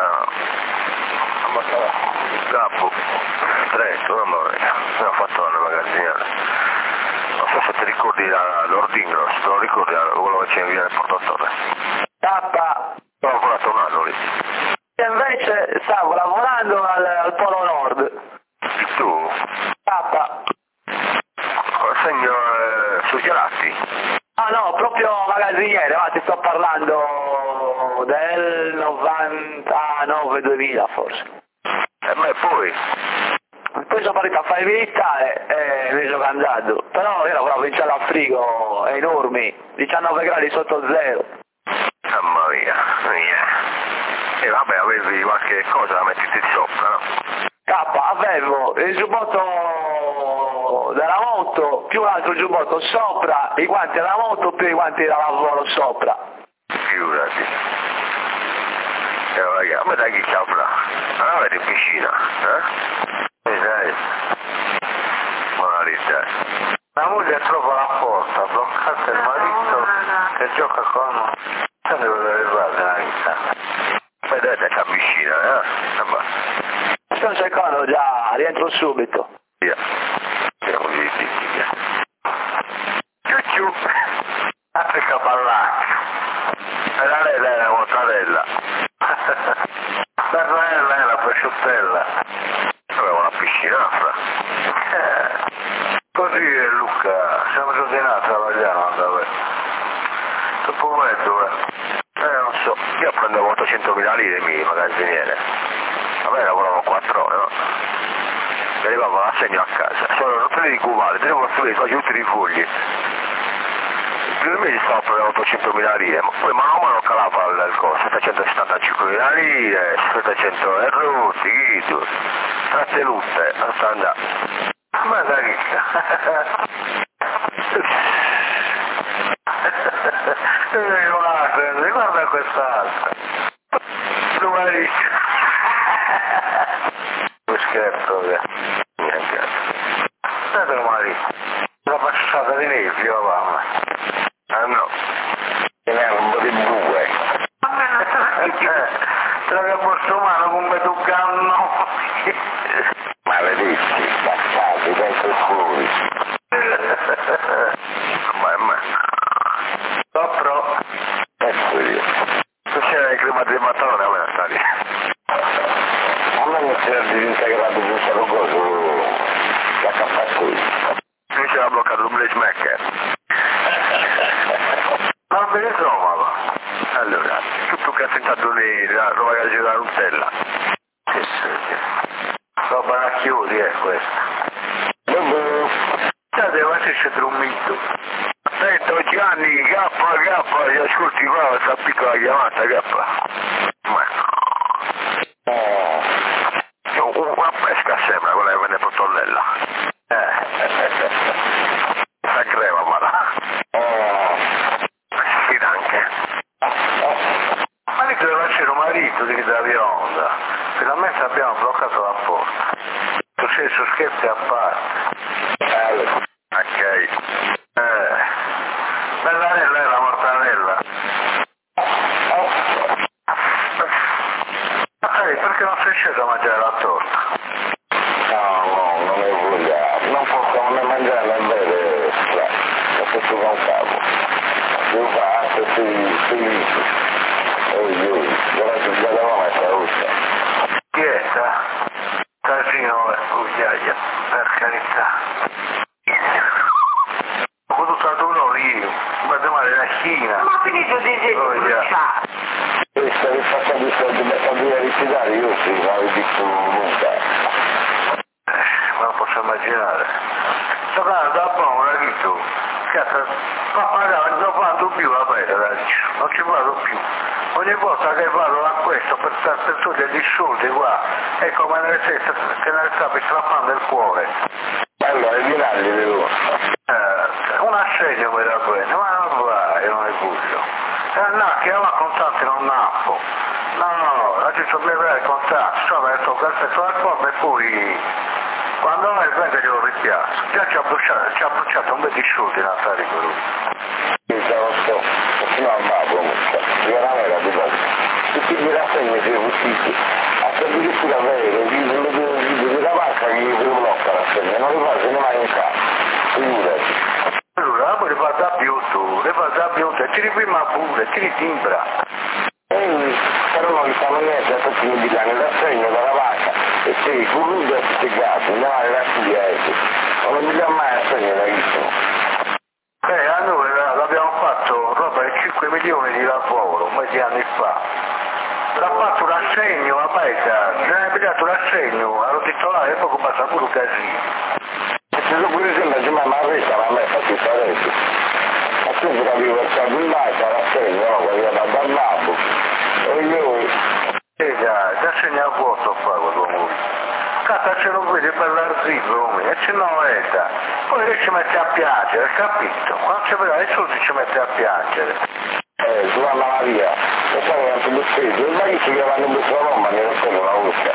capo, stretto, mamma mia, abbiamo fatto una magazziniera. Non so se ti ricordi l'Ordino, se te lo ricordi quello che c'è in via del Portatore. Tappa. Ho lavorato un anno lì. E invece stavo lavorando al Polo Nord. Tu? Tappa. Segno sui gelati. Ah no, proprio magazziniere, ma ti sto parlando del 99-2000 forse. Ma poi? Poi sono partito a fare militare e mi sono cangiato. Però io lavoravo in cella a frigo enormi, 19 gradi sotto zero. Mamma mia. E vabbè, avevi qualche cosa da metterti sopra, no? Avevo il giubbotto della moto, più un altro giubbotto sopra, i guanti della moto, più i guanti da lavoro sopra. Figurati. A me dai chi sopra? Ah, vedi in piscina, dai. Marità. La moglie trova la porta, bloccata il marito che gioca con... Se devo arrivare la vita. Vedete che avvicina, Sto cercando già, rientro subito. Via. Siamo di via. Ciucciù. Africa ballacca. Era lei la mortadella. Bernella è la prosciuttella. Aveva una piscinafra. Così Luca, siamo ordinati a Vagliano andare. Dopo un mezzo, non so, io prendevo 800.000 lire i magazziniere. A me lavoravo 4 ore, no? Mi arrivavo l'assegno a casa. Sono non te di cubali, devo costruire quasi tutti i fogli. Il primo mese stavo prendendo 800.000 lire, ma poi mano a mano calava il costo, 775.000 lire, 700 euro, seguito, trattenute, sta andando. Ma da ricca. Guarda quest'altra. Numariccia. Che scherzo, niente. Guarda Numariccia. La passata di nebbia, mamma. Ah no. Ce n'era un po' di bue. Trovi a posto umano come tu canno. Maledici, bastardi, dentro fuori. Ma. Sopra. Ecco io. Tu c'era il clima di matone a me, sai. A me non si era disintegrato un solo coso. La capacità. Lui c'era bloccato un blaze maker. Ma non me ne trovava. Allora, tutto che ha sentato lì, la ragazza della Nutella. Che serio. Roba da chiudi è questa. Deve essere un mito. Sento Gianni, K, gli ascolti qua, questa piccola chiamata, K. Una pesca sembra, quella che venne per tonnella. La crema, ma sfida anche. Ma lì deve essere un marito di che da via abbiamo bloccato la porta. Tu sei su scherzi a parte. Ok. Bellanella è la mortadella. Perché non sei sceso a mangiare la torta? No, non è voglia, non possiamo né mangiare né bere, perché si va un capo. Io faccio, si ora si sbagliava la caruccia. Dieta? Casino e cugliaia, per carità. Ho potuto adorno io, guarda male la Cina. Ma finito di bruciare. Questa è fatta di soldi da ritirare, io sì, ma ho visto lunga. Ma non posso immaginare. Sto andando da buono, ragazzo. Cazzo, ma non vado più a bere, non ci vado più. Ogni volta che vado a questo per tutti gli soldi qua, è come nelle teste che nelle sta strappando il cuore. Allora, i binagli di loro. Un assegno mi dà bene, ma non va, io non ne voglio. No, che io a contanti non nappo. No, adesso mi avere contanti, insomma, ho toccato la forma e poi quando non è venga glielo ripiazzo. Già ci ha bruciato un bel di soldi Natale per lui. Lo so, fino a babbo, veramente di base. Tutti gli rassegni che usciti, a servizio da vero, di la banca che gli blocca la rassegna, non li fai mai in casa. Figurati. Allora, poi le vado a più, e ti riprima pure, ti ritimbra. Però non gli fanno niente a tutti i bilanci, l'assegno dalla banca, e sei curruto e spiegato, non hai la studiata, non mi dà mai assegno da chissimo. A noi l'abbiamo fatto roba di 5 milioni di lavoro, molti anni fa. L'ha fatto un assegno, vabbè, ne ha pigliato l'assegno, allo titolare e poco passa pure un casino. Se tu pure sembra ma la retta a me fa più sarebbe. Ma tu mi capivo il capo in base all'assegno, no, quello da babbo. E io... Già segna a vuoto qua quello. Cazzo ce lo vede per l'arzillo, e ce no è. Poi lei ci mette a piangere, capito? Quando ci vede i soldi ci mette a piangere. Tu Anna Maria, lo sai che anche l'ufficio, il marito che vanno in questa roba, mi non sono una voce.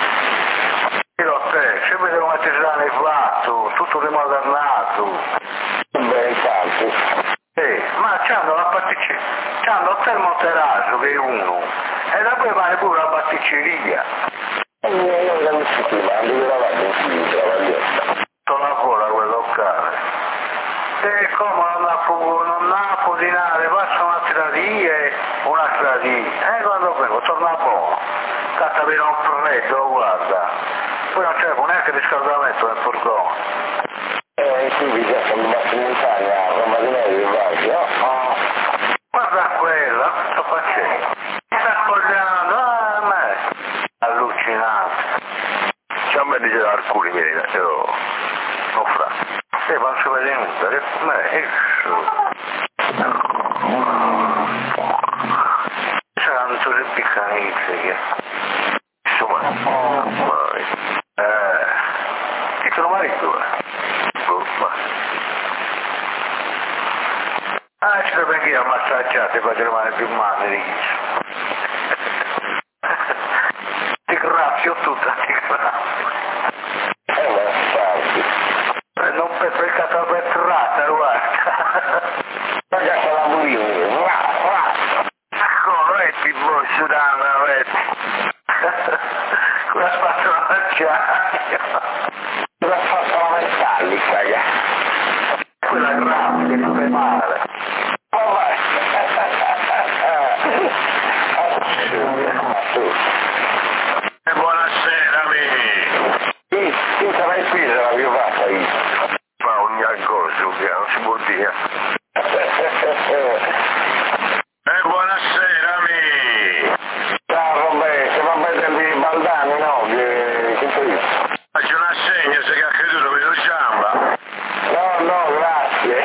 Io te, ci vedo come ti sei fatto, tutto rimodernato. Beh, infatti. Ma c'hanno la pasticceria, c'hanno il termoteraggio che è uno, e da poi vale pure la pasticceria. Io non si prima, non devo lavare in più, travaglietta. Lavora quel locale. E come non Napoli, passa una stradina, e quando vengo torna buono. Cazzo viene un freddo, guarda. Poi non c'è neanche riscaldamento nel furgone. Qui bisogna che mi basta in montagna, a Roma di Neve, vai, no? Guarda quella, sto facendo. Mi sta spogliando, ma allucinante. C'è un bel dice da alcuni, vieni, io non fra. Ma non si vede niente, ma è saranno tutte piccanizze che... Insomma, mai. Che sono marito, ci deve venire a massaggiare per rimane più male di chi. Ti grazio tutta, ti grazio. Non penso il catapetrata, guarda. Guarda la mulino, Corretti, voi sudana, vedi. Con la spazzola d'acciaio. la spazzola metallica, Quella grave che ti fai male. Buonasera, amici. Sì, sarai qui se la viuvata io. Ma ogni cosa, non si può dire. Buonasera, amici. Ciao Roberto, va bene di Baldani, no? Che tu dici? Faccio un assegno, se che ha creduto vedo Giamba. No, grazie.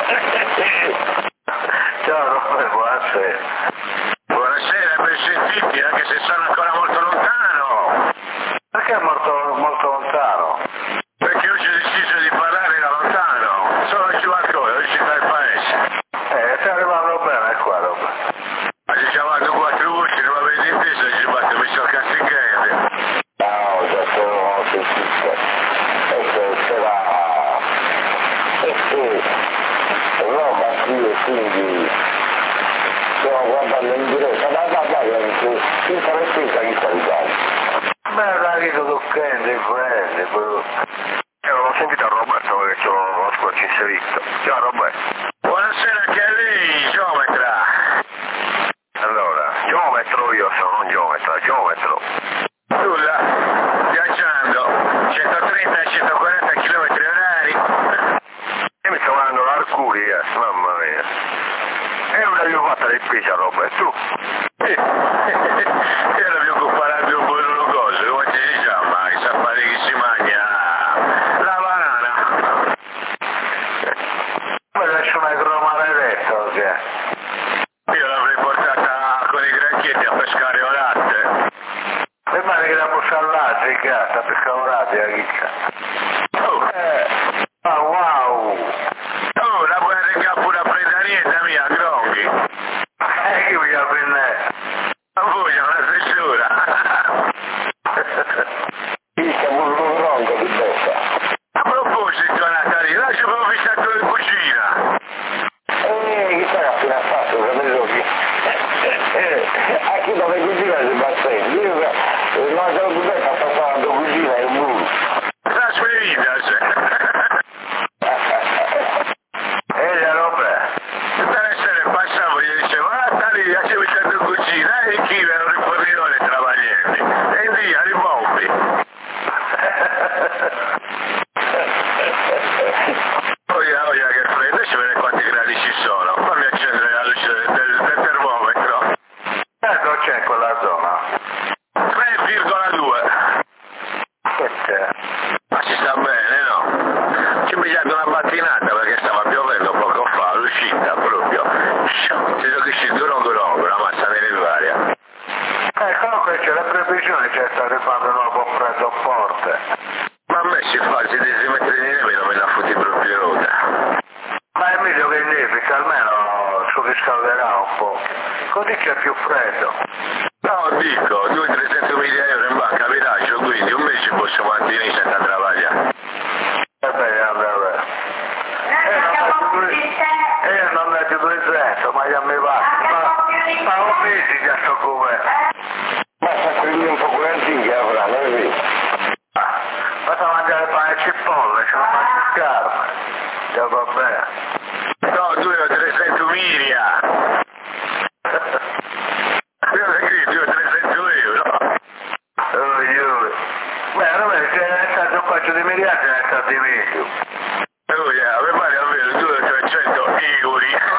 Ciao Roberto, buonasera. Buonasera, per sentirti, anche se sono ancora molto lontano. Perché è molto lontano? Perché oggi ho deciso di parlare da lontano. Sono giù ancora, oggi sta il paese. Stai arrivando bene qua, Roberto. Ma ci chiamato 4 voci, non avete inteso, ci batto, mi sto castigando. Ciao Finta e finta chi sta di dare? Beh, la rido toccante, prende, però... Ho sentito a Roberto che c'ho lo scorso inserito. Ciao Roberto. Buonasera anche a lei, geometra. Allora, geometro io sono, non geometra, geometro. Nulla, viaggiando, 130 e 140 km orari. E mi sto guardando l'Arcuri, mamma mia. E non l'avevo fatta di pizza, Roberto, tu? Io non mi occuperà più un po' di una cosa, come si chiama, che sapere che si mangia la banana. Mi lascio una cromata diretta, ok? Io l'avrei portata con i granchietti a pescare o latte. Mi pare che la possa all'altro, a pescare o latte, la chicca. Oh, wow! Oh, la puoi regalare pure a predanietta mia, gronghi. Chi mi la prende? Ma voi è una stessura. Chi sta pure un ronco di testa? A proposito, Natalino, lascia proprio fissato in cucina. Chi sta appena fatto, capito chi? A chi dove cucina si battenti? Io non sono più detto a passare la cucina e un muro. Trasferidas. E roba, tutta l'essere passavo gli dicevo, Natalino, lascia fissato in cucina e chi erano i fornitori travaglienti. E via, ribombi. Oia che freddo, ci vede quanti gradi ci sono. Fammi accendere la luce del termometro. Non c'è in quella zona. 3,2. Ma ci sta bene, no? Ci ho pigliato una mattinata perché stava piovendo poco fa, all'uscita proprio. Ti so che ci gorongo, una massa nell'aria. Comunque c'è la previsione, c'è stato quando non può freddo forte. Ma a me si fa, se si mette di neve non me la fotti proprio roda. Ma è meglio che nevica, almeno si riscalderà un po'. Così c'è più freddo. No, dico, 200-300 mila euro in banca viaggio, quindi un mese posso mantenere senza travagliare. Vabbè. Non metto 200, ma io mi va. Ma un mese già sto come. Ma sta quelli un po' grandi che avrà, non è vero? Vado a mangiare pane e cipolle, ce la faccio scarpa. Già va bene. No, 200-300 milia. Io ne credo 200-300 euro. Oh, io. Beh, non è che è stato un paccio di miliardi, è stato di meglio. Oh, yeah, mi pare almeno 200-300 euro.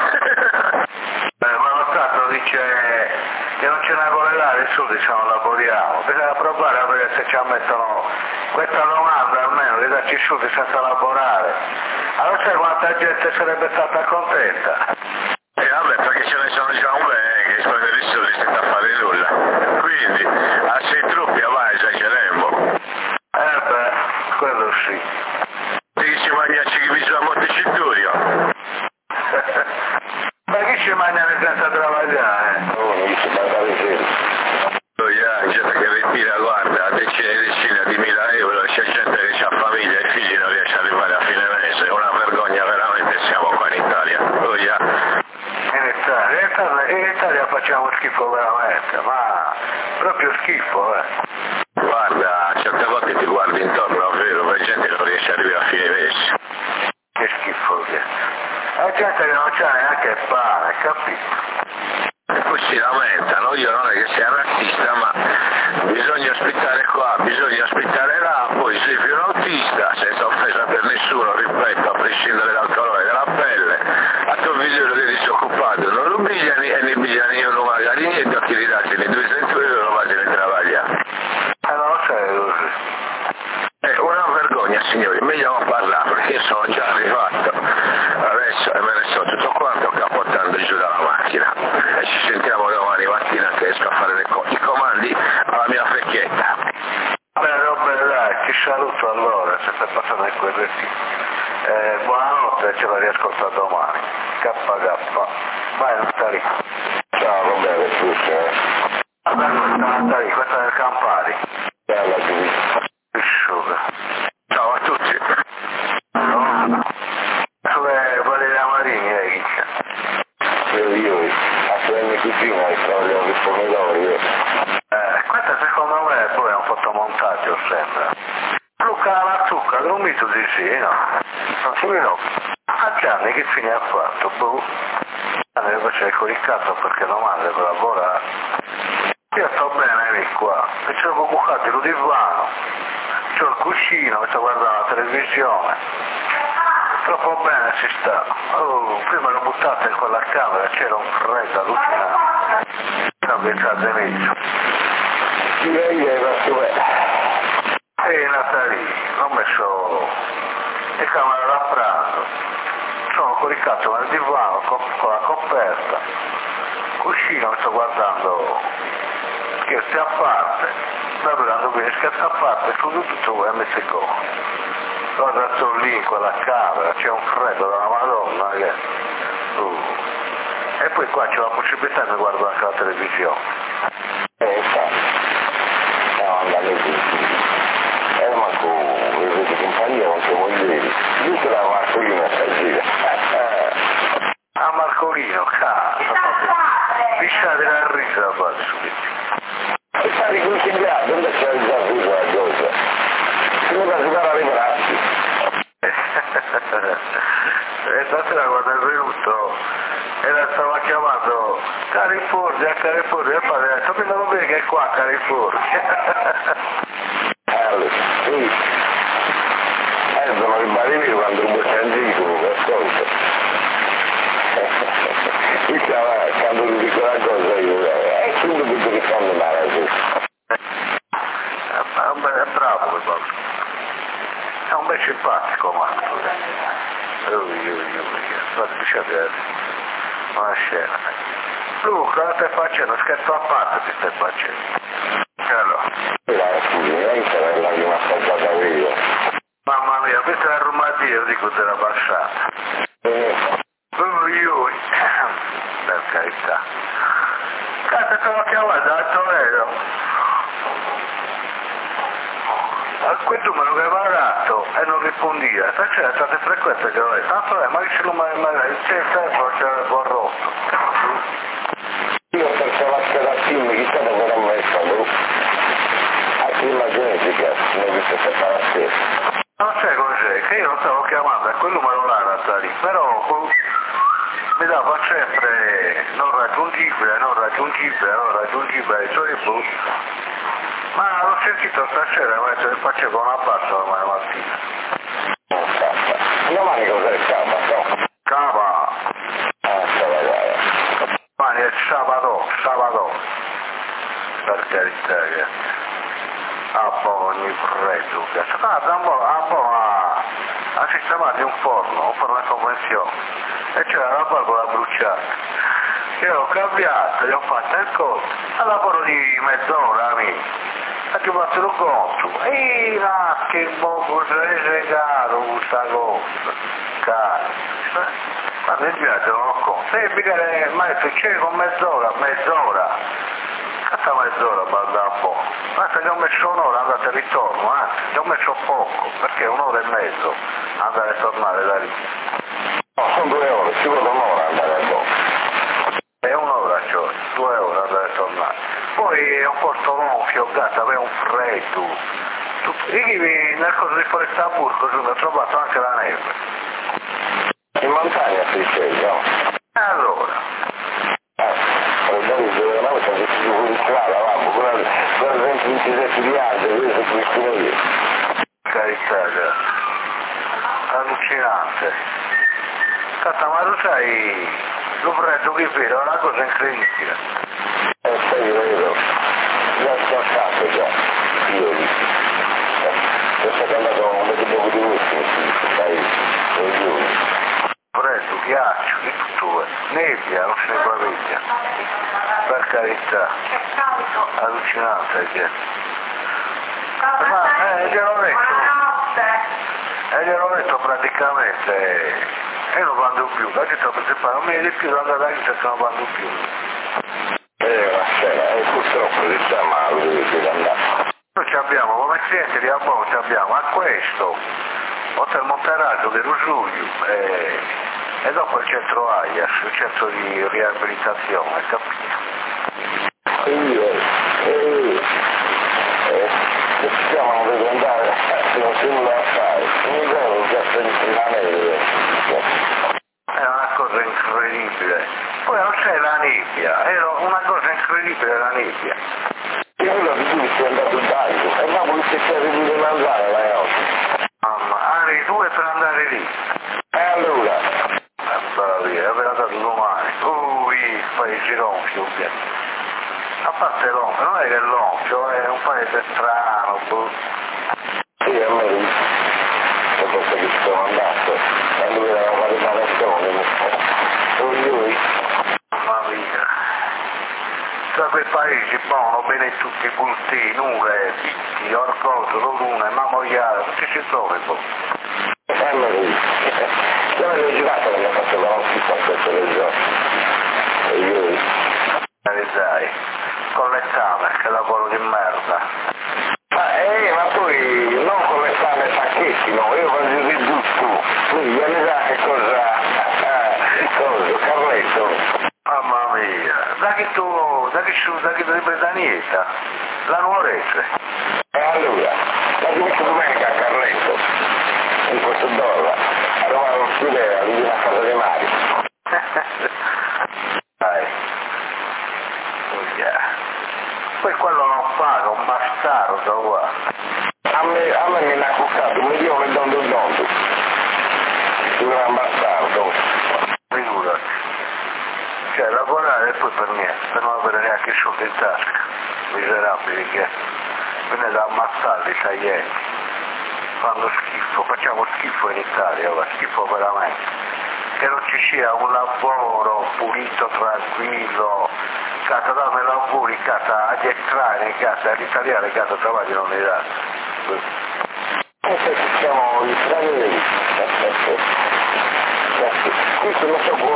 Ma lo Stato dice che non c'è una correlata, i soldi se non lavoriamo. Bisogna provare a vedere se ci ammettono questa domanda almeno, di darci i soldi senza lavorare. Allora sai quanta gente sarebbe stata contenta? Vabbè, perché ce ne sono già un bene che spendono i soldi senza fare nulla. Quindi, a 6 truppi vai, esageremmo. Beh, quello sì. Chi ci mangiaci che bisogna a Montecitorio? Ma chi ci mangia senza travagliare? Oh, non si manca di sera. Oh, yeah, gente che ritira, guarda, decine e decine di mila euro, c'è gente che ha famiglia e figli non riesce a arrivare a fine mese, è una vergogna veramente, siamo qua in Italia. Oh, yeah. In Italia facciamo schifo veramente, ma proprio schifo, Guarda, certe volte ti guardi intorno, davvero, la gente non riesce a arrivare a fine mese. Che schifo che è. La gente che non c'ha neanche il pane, capito? E poi si lamentano, io non è che sia razzista, ma bisogna ospitare qua, bisogna ospitare là, poi sei più un autista, senza offesa per nessuno, ripeto, a prescindere dal colore della pelle, a tuo figlio che è disoccupato, non lo bigliani e ne bigliani io non magari niente, a chi ridati le 200 euro non vado a travagliare. Non lo sai così. È una vergogna, signori, meglio non parlare, perché io sono già arrivato, adesso me ne sto tutto quanto capottando giù dalla macchina, e ci sentiamo domani mattina che esco a fare i comandi alla mia frecchietta. Beh, roba, dai, ti saluto allora, se stai passando in quel retino. Buonanotte, ce la riascolto domani. KK. Vai, Natali. Ciao, vabbè, le fruste, Vabbè, Natali, questa è del Campari. Bella giusta. Ciao a tutti. Valeria Marini, chi c'è? Io, a prendere cucina e togliere i pomodori, fatto montaggio sembra. Luca la zucca, dormito di sì, no? Sì, no. A Gianni che fine ha fatto? Boh. Gianni faceva con il cazzo perché domande per lavorare. Io sto bene lì qua, e ce l'ho bucato il divano, c'ho il cuscino, mi sto guardando la televisione. Troppo bene si sta. Oh, prima l'ho buttata in quella camera, c'era un freddo allucinante. Non pensate meglio. Ieri era bene. E Natalì, l'ho messo in camera da pranzo. Sono coricato nel divano con la coperta. Cuscino mi sto guardando scherzi a parte. Sto guardando bene scherzi a parte, sono tutto MSCO. Allora sto lì in quella camera, c'è un freddo della Madonna che... E poi qua c'è la possibilità di guardare anche la televisione. Infatti. No, andare così. Manco vedete compagnia non siamo liberi. Dice la Marcolina sta gira. A Marcolino, cazzo. Pisciate la risa da fare subito. E sta riconsigliando, non c'è già avuto la cosa. Si deve giocare alle braccia. E stasera quando è venuto e la stava chiamando California, e poi ha detto mi devo vedere che è qua California. Sì. Sono ribaditi quando un scientifico, ascolta. Quando ti dico una cosa io, è subito che fanno male così. È bravo quel babbo. È un bel simpatico Marco. Lasciate una scena. Luca, cosa stai facendo? Scherzo a parte ti stai facendo. Allora. È la prima stagiata io. Mamma mia, questa è la Romadia, dico della passata. Io, per carità. Cazzo, stavo chiamando da Toledo. A quel numero che aveva dato e non rispondeva. C'era state frequenze che ho detto, tanto ma che ce l'ho mai c'è il telefono, c'era il buon rotto. Io perché la scheda team, chissà dove l'ho messo, la genetica, non visto che fa la stessa. Non sai cos'è, che io lo stavo chiamando a quel numero là Natali, però mi dava sempre non raggiungibile, i suoi bus. Ma l'ho sentito stasera, ma se facevo una pasta domani mattina. Domani cos'è Cava? No? Cava! Domani è sabato. Per carità che... ogni freddo, a sistemare un forno a convenzione e c'era la valvola bruciata. Io ho cambiato, gli ho fatto il conto, al lavoro di mezz'ora ha chiamato il conto, e che buon sei regalo questa cosa, caro. Quando il viaggio non ho conto, e mica mai c'è con mezz'ora. Cazzo mezz'ora banda a po'. Guarda che ho messo un'ora andate e ritorno, anzi, gli ho messo poco, perché un'ora e mezzo andare e tornare da lì. No, sono 2 ore, ci vuole un'ora andare a dopo. È un'ora, cioè, 2 ore andare e tornare. Poi è un posto gonfio, gatto, aveva un freddo. Io nel corso di Foresta Burgo ho trovato anche la neve. In montagna si sceglie, no? Allora. Per 27 di alto, io sono questo io. Carità, allucinante. Cazzo, ma tu sai, lo freddo che vedo, è una cosa incredibile. Sai, vedo. Già sto stato già, io lì. Sono andato un po' di ultimi, sai, freddo, ghiaccio, di tutto, nebbia, non se ne paveglia. Per carità, allucinante che. Ma gliel'ho detto praticamente e non vado più, da che sto non mi vedi più da andare da che non vado più. Ma scena, purtroppo diciamo deve andare. Noi abbiamo come cliente di Abbo, abbiamo a questo, oltre al Monteraggio del Rusuglio e dopo il centro AIAS, il centro di riabilitazione, capito? chiamano devo andare, non c'è nulla da fare, mi devo già rimanere. È una cosa incredibile. Poi non c'è la nebbia, era una cosa incredibile la nebbia. E allora tu sei andato in bagno, e Napoli si è arrivato a mangiare la notte. Mamma, alle 2 per andare lì. E allora? Via, aveva dato domani. Fai gironchio. A parte l'onchio, non è che l'onchio è un paese strano. Sì, a me dopo che sono andato, e lui aveva fatto una lezione, lui. Mamma mia. Da quei paesi buono, bene tutti i punti, nuvole, picchi, orgoglio, luna, mamoiale, tutti ci sono poi. Dove l'ho girato che mi ha fatto la notte a questo del giorno? E io? Dai, con l'esame, che lavoro di merda. Ma poi non con l'esame e pacchetti, no, io voglio di tutto. Quindi mi dà che cosa, Carletto. Mamma mia, da che dovrebbe da niente, la nuorese. E allora, la dice domenica a Carletto, in questo dollaro, a trovare un studio lì a casa dei Mari. Dai. Poi quello non paga, un bastardo qua. A me mi ha cuccato 1.000.000 un gran bastardo. Figurati. Cioè lavorare e poi per niente, per non avere neanche soldi in tasca. Miserabili che viene da ammazzarli, sai, fanno schifo, facciamo schifo in Italia, schifo veramente. Che non ci sia un lavoro pulito, tranquillo, casa dammi lavori, casa agli estranei, casa agli italiani, casa travaglio non li dà. Siamo gli stranieri. Questo non so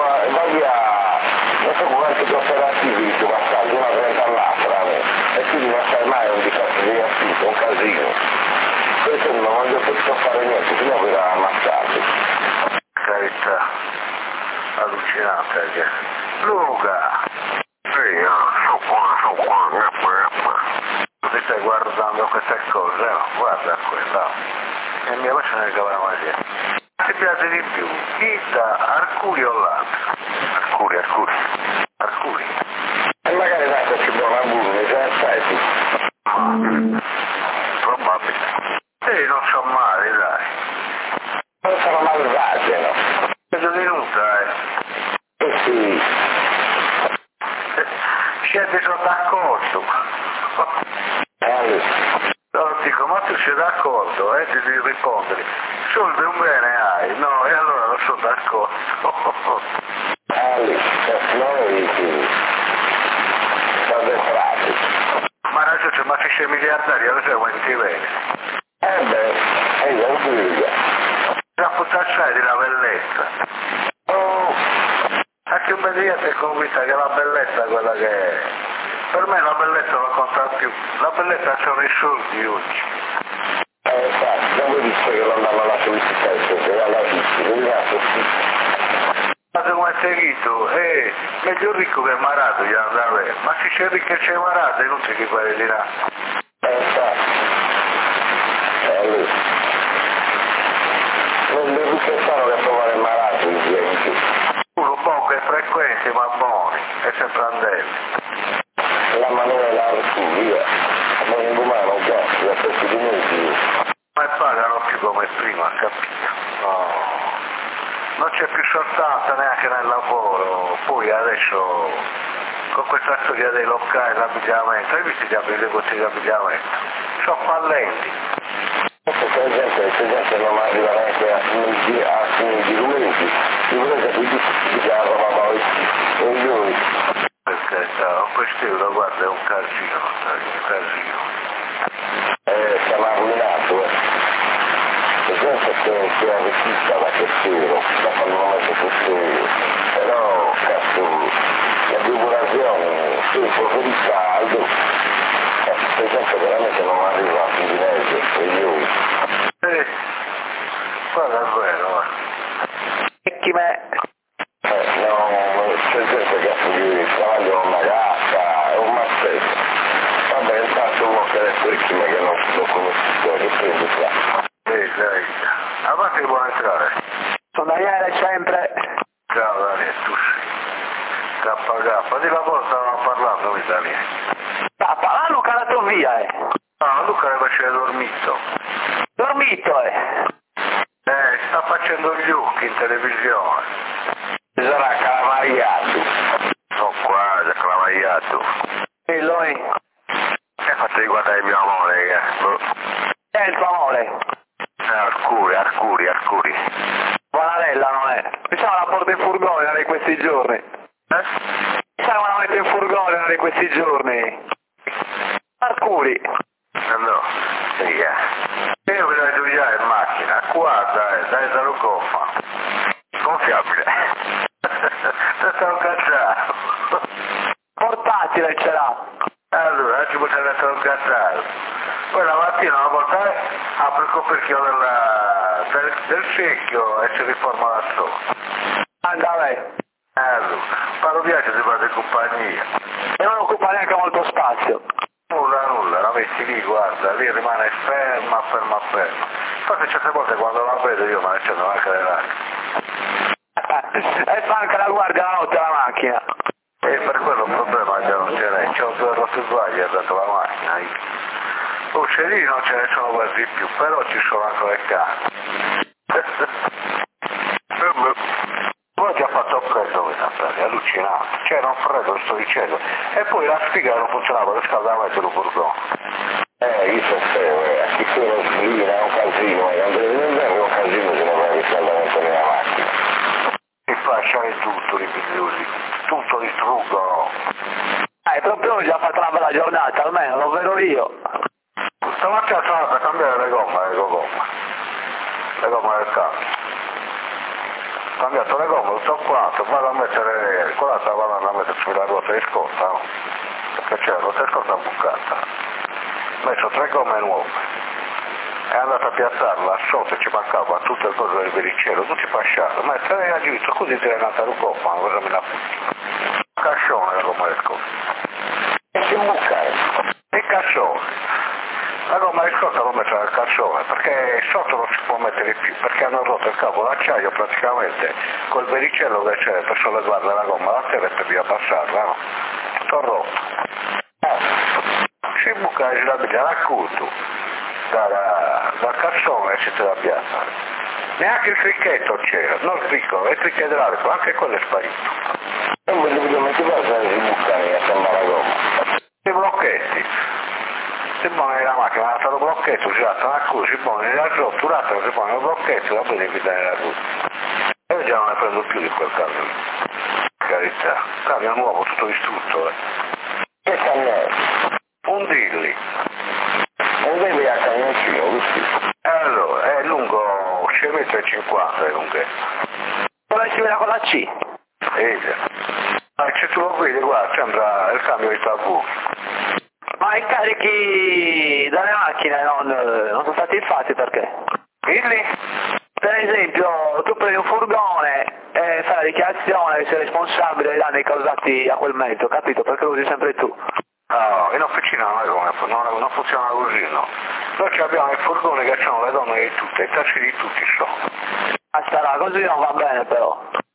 quanti cooperativi tu passaggio, una prende all'altra, e quindi non sai mai un disastro di affitto, un casino. Questo non voglio poter fare niente, fino a per ammazzarli. Carità, allucinante che. Luca! Sì, sono qua. Tu stai guardando queste cose, no? Guarda quella. E mia voce ne cava la maglia. Ti piace di più? Ita, Arcuri o l'altro? Arcuri. E magari l'altro ci può una burla, già sai tu. Probabile. Sì, non so male, dai. Non sono malvagio, no? Vedo venuta, Sì. Siete sono d'accordo. No, dico, ma tu sei d'accordo, ti devi rispondere. Soldi un bene hai, no, e allora non sono d'accordo. Noi siamo defrati. Ma ragazzi, ma se sei miliardario, lo sai quanti ti vedi? È la figlia. La puttana di la bellezza. Oh, Anche un mediante è convinta che la bellezza è quella che è. Per me la bellezza non conta più. La bellezza sono i soldi oggi. infatti, dopo dice che non andava alla sollecità, che alla vita, Ma se come sei ricco, meglio ricco che malato gli andava. Ma se sei ricco e sei malato, non c'è chi fare di là. infatti, lui. Non devi pensare a trovare malato in gente. Uno poco è frequente ma buoni, è sempre andelli. La Manuela Arturia, non in umano, già, da questi minuti. Ma pagano più come prima, capito? No. Non c'è più sostanza neanche nel lavoro, poi adesso con questa storia dei locali, l'abbigliamento, hai visto gli negozi di abbigliamento? Sono fallenti. Questa gente non arriva neanche a fine di rumenti, di volete di la roba poi, e lui. Perché questo euro, guarda, è un casino, un casino. Siamo arruinato, La gente si è arricchita da quest'euro, da quando non è quest'euro, però, cazzo, la popolazione si è preferita al doppio. C'è gente veramente non arriva a fin di mezzo, e io. Guarda, è vero, E chi me? No, c'è gente che ha travaglio una gatta, è un massetto. Vabbè, intanto uno che è ricchi, ma che non lo conosco. Sì, buon entrare. Sono Daniele sempre. Ciao Daniele, tu sei. KK, di lavoro stavamo parlando mi Daniele. Ah, Luca è andato via, No, Luca ne faceva dormito. Dormito, Sta facendo gli occhi in televisione. Sarà calamagliato. Sono quasi acclamagliato. E lui? Che fate di guardare mio amore? È il tuo amore? Arcuri. Buonarella non è? Diciamo la porta in furgone di questi giorni. Diciamo la metto in furgone di questi giorni. Arcuri. No, figa. Io vi devo giudiare in macchina, qua dai dallo goffa. Gonfiabile. Se sta un cazzato. Portatile ce l'ha. Allora, ci potete mettere un cazzato. Poi la mattina una volta apre il coperchio del secchio e si riforma da solo. Anda vai. Allora, Paolo Piace ti fate compagnia. E non occupa neanche molto spazio. Nulla, la metti lì, guarda, lì rimane ferma. Infatti certe volte quando la vedo io me ne accendo anche le lacrime. E fa anche la guardia la notte alla macchina. E per quello il problema che non ce n'è, c'ho 2 rotte sbagli, ha dato la macchina. Uccellini non ce ne sono quasi più, però ci sono anche le cane. Poi ti ha fatto freddo questa storia, è allucinante, c'era un freddo, sto dicendo, e poi la spiga non funzionava, lo scaldamento del furgone. Io sapevo, chi sono lì era un casino, ma quando è un casino se non aveva riscaldamento nella macchina. E fasciare tutto, ripigliusi, tutto distruggono. Proprio oggi ha fatto una bella giornata, almeno lo vedo io. Stamattina sono andato a cambiare le gomme del cambio. Ho cambiato le gomme, tutto quanto, vado a mettere, quella stava andando a metterci la ruota di scorta, no? Perché c'è la ruota di scorta bucata. Ho messo 3 gomme nuove. È andato a piazzarla sotto e ci mancava tutto il coso del vericello, tutti fasciati. Ma se ne ha giusto così ti è nata la gomma, cosa me la putti. Cascione la gomma di scorta. E si bucare. Il calcione. La gomma di scorta non mettere nel calcione perché sotto non si può mettere più perché hanno rotto il capo d'acciaio praticamente col vericello che c'è per sollevare la gomma da terra e per riabbassarla, no? Tutto rotto. Si buca la biglia raccolto dal calcione e si te la piazza. Neanche il cricchetto c'era, non il cricco, il cricco idraulico, anche quello è sparito. Non voglio mettere si bucare a sembra la gomma. I blocchetti. Si pone nella macchina, ha fatto blocchetto, si tratta una cosa, si pone nella rottura, si pone un blocchetto, va bene evitare nella rottura. E io già non ne prendo più di quel cambio lì. Carità, cambio nuovo, tutto distrutto. Che cambio? Un dilli. Non devi a camioncino, così. Allora, è lungo 6,50 m è lunghetto. Dove si vede con la C? Se tu lo vedi, guarda, sembra il cambio di tabù. Ma i carichi dalle macchine non sono stati fatti perché? Dilli? Per esempio, tu prendi un furgone e fai la dichiarazione che sei responsabile dei danni causati a quel mezzo, capito? Perché lo usi sempre tu. No, in officina non funziona così, no. Noi abbiamo i furgoni che hanno le donne di tutte, i tassi di tutti sono. Ma sarà così, non va bene però.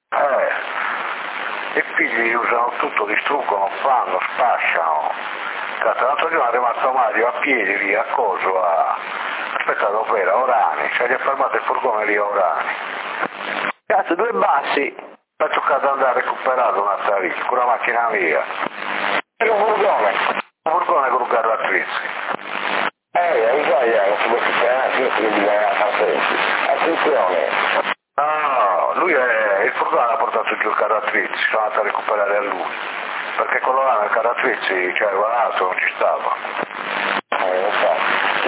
I figli usano tutto, distruggono, fanno, spacciano. L'altro giorno è rimasto Mario a piedi lì a coso aspetta dove era, Orani, si è fermato il furgone lì a Orani. Cazzo, 2 bassi. Mi è toccato andare a recuperare una tariffa, con la macchina mia. E un furgone? Un furgone con un carro attrezzi. In Italia non si può fare che bisogna fare. Attenzione. No, il furgone ha portato giù il carro attrezzi, sono andato a recuperare a lui. Perché quello là nel carro attrezzi c'era l'altro, non ci stava. Non so,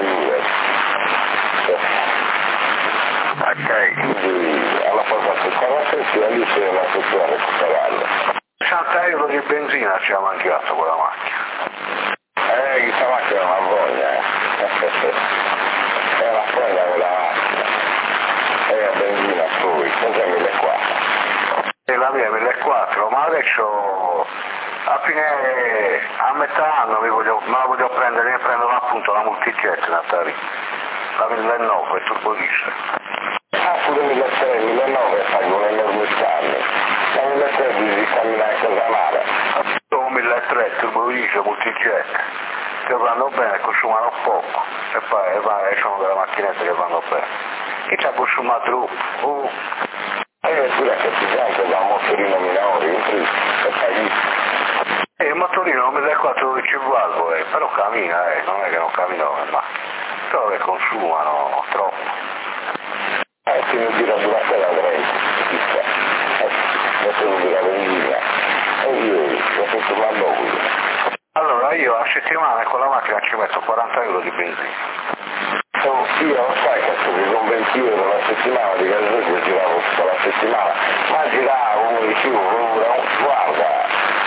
Ok. quindi alla portata il carro attrezzi e lì c'è una struttura a recuperarlo. 60 euro di benzina ci ha mangiato quella macchina. Questa macchina è una voglia, È una voglia quella macchina. È la benzina poi, cos'è 1.400? E la mia è 1.400, ma adesso a metà anno me la voglio prendere, ne prendono appunto la multijet Natali, la 1.900 turbo diesel. pure 1.300, 1.900 fanno enormi scanni, ma 1.300 di camminare in casa mare. 1.300 turbo dice multijet, che vanno bene, consumano poco, e poi sono delle macchinette che vanno bene. Chi c'ha consumato troppo? Pure che si sente da un motorino minore, in più, e fai il motorino 1.412 valvole, però cammina, non è che non cammina ma però che consumano troppo. Si mi dirà durante la rete, chissà, adesso mi dirà benzina, e ieri ho fatto una lui. Allora io a settimana con la macchina ci metto 40 euro di benzina. Io non sai che con 20 euro una settimana di gasolio giravo tutta la settimana, ma giravo, uno dicevo, guarda,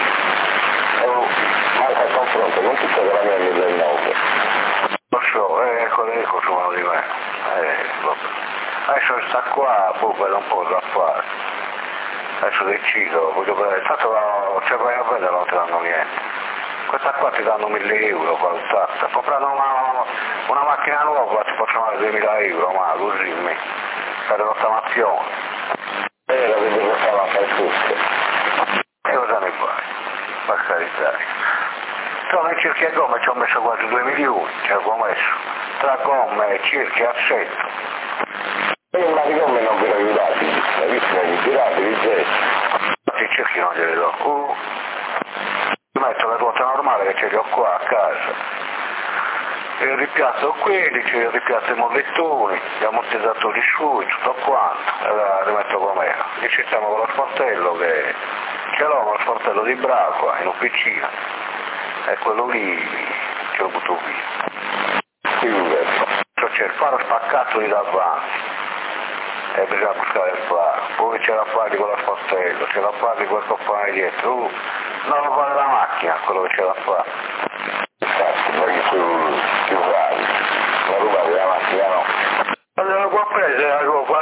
manca il confronto, non tutta della mia 1.900. Lo so, quelli consumano di me. Adesso sta qua, per un po' da fare. Adesso decido, voglio vedere, tanto se vai a vedere non ti danno niente. Questa qua ti danno 1.000 euro valutata. Comprando una macchina nuova ti possono dare 2.000 euro, ma così per rottamazione. La vedo che fa la tutto. E cosa ne fai? Per carità. Sono in cerchi a gomme ci ho messo quasi 2 milioni, ci avevo messo. Tra gomme e cerchi a setto. Ma di gomme non ve lo aiutate, hai visto che li tirate, li getti. I cerchi non glieli do. Metto le ruote normali che ce li ho qua a casa. E ripiazzo quelli, ci ripiazzo i mollettoni, gli ammortizzatori sui, tutto quanto, e la rimetto com'era. Il sistema con lo sportello che ce l'ho, uno sportello di Bracqua in officina, e quello lì ce lo butto via. C'è il faro spaccato di davanti, e bisogna buscare il faro, poi c'è la fare con lo sportello, c'è la fare di quel coppone dietro, non lo fa la macchina quello che c'è da fare. Infatti, perché più vari, la ruba della macchina no. Allora può prendere la roba,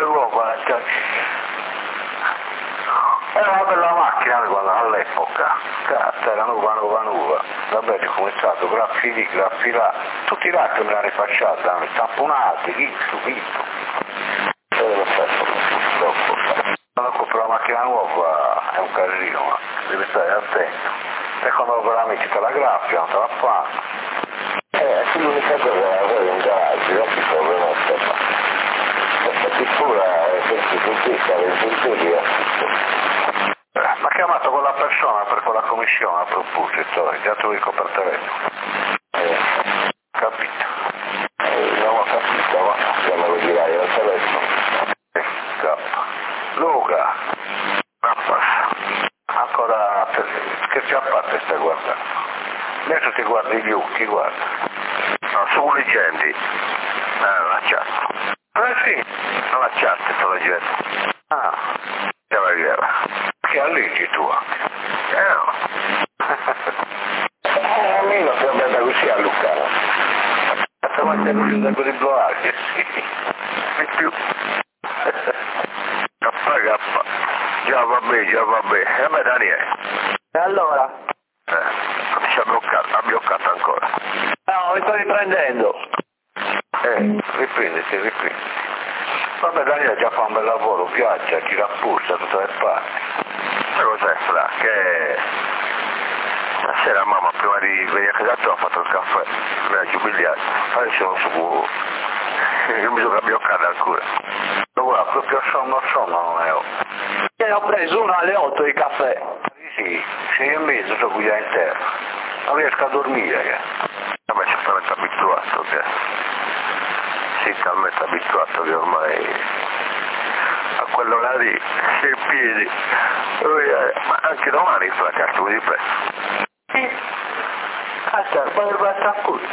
era una bella macchina all'epoca, cazzo, era nuova, vabbè, ho cominciato, graffi lì, graffi là, tutti i lati me l'hanno rifacciata, tamponati, lì, subito. Lo stesso, purtroppo. Quando compro una macchina nuova è un casino, ma devi stare attento. E quando veramente te la graffia, non te la fanno. L'unica cosa è avere un garage, non si può non fa. Questa pittura è sempre così, stare in culturi e Ma ha chiamato quella persona per quella commissione a proposito, già te lo dico per telefono. Capito? non ho capito, ma se me lo dirai al telefono. Luca, ancora scherzi a parte stai guardando. Adesso ti guardi gli occhi, guarda. No, sono leggenti. La chat. Sì, La chat sto leggendo. che la guerra. Che alleggi tu anche. No. A me non si è andata così a Lucano. Quanto quante così da così bloccati? Di più. K. Già vabbè. E a me Daniele. E allora? Ci ha bloccato ancora. No, mi sto riprendendo. Riprenditi. Vabbè, Daniele già fa un bel lavoro, viaggia, gira a puzza, tutte le parti. Ma cos'è, Fra? Che stasera mamma prima di venire a casa tua ha fatto il caffè, mi ha giubilato. Adesso non so come. Io mi sono bloccato ancora. Ma guarda, proprio sonno non è. Ne ho preso uno alle 8 di caffè. Sì, 6:30 sono qui in terra. Non riesco a dormire, che. Vabbè, sono talmente abituato che. Sì, talmente abituato che ormai a quell'ora lì sei in piedi. Ma anche domani sulla carta di prezzo. Poi basta qui.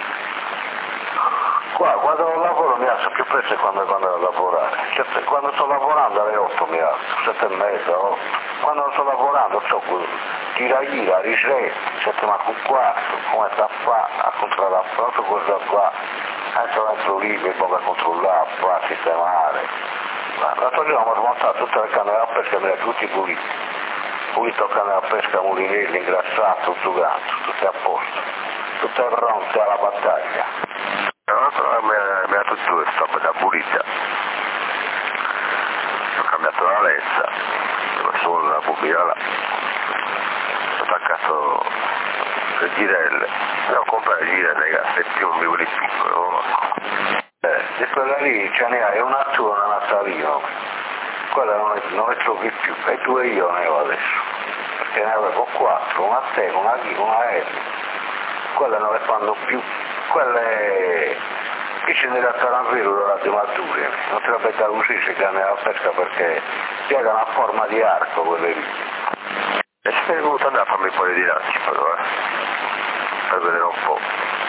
Qua, quando lavoro mi alzo più presto quando vado a lavorare. Cioè, quando sto lavorando alle 8 mi alzo, 7:30, 8. Quando non sto lavorando, gira, risveglio, 7 ma con 4, come sta a fare, a controllare a fare, cosa qua. Entro lì, mi pongo a controllare, a sistemare. L'altro giorno ho smontato tutte le canne da pesca, mi tutti puliti. Pulito canne da pesca, mulinelli, ingrassato, zugato, tutte a posto. Tutte pronte alla battaglia. Mi ha tutto questo da pulita. attaccato la lenza, solo la pubblica là, attaccato le girelle, devo comprare girelle che a piombi quelli piccoli, di quella lì ce ne hai una tua e una Natalino, quella non le trovi più, e 2 io ne ho adesso, perché ne avevo 4, una a te, una a Ellie, quelle non le fanno più, quelle chi ce ne da un vero di maturi, non te la becca così si chiama la pesca perché piegano a forma di arco quelle lì. E se ne voluto andare a farmi un po' di lanci però, per vedere un po'.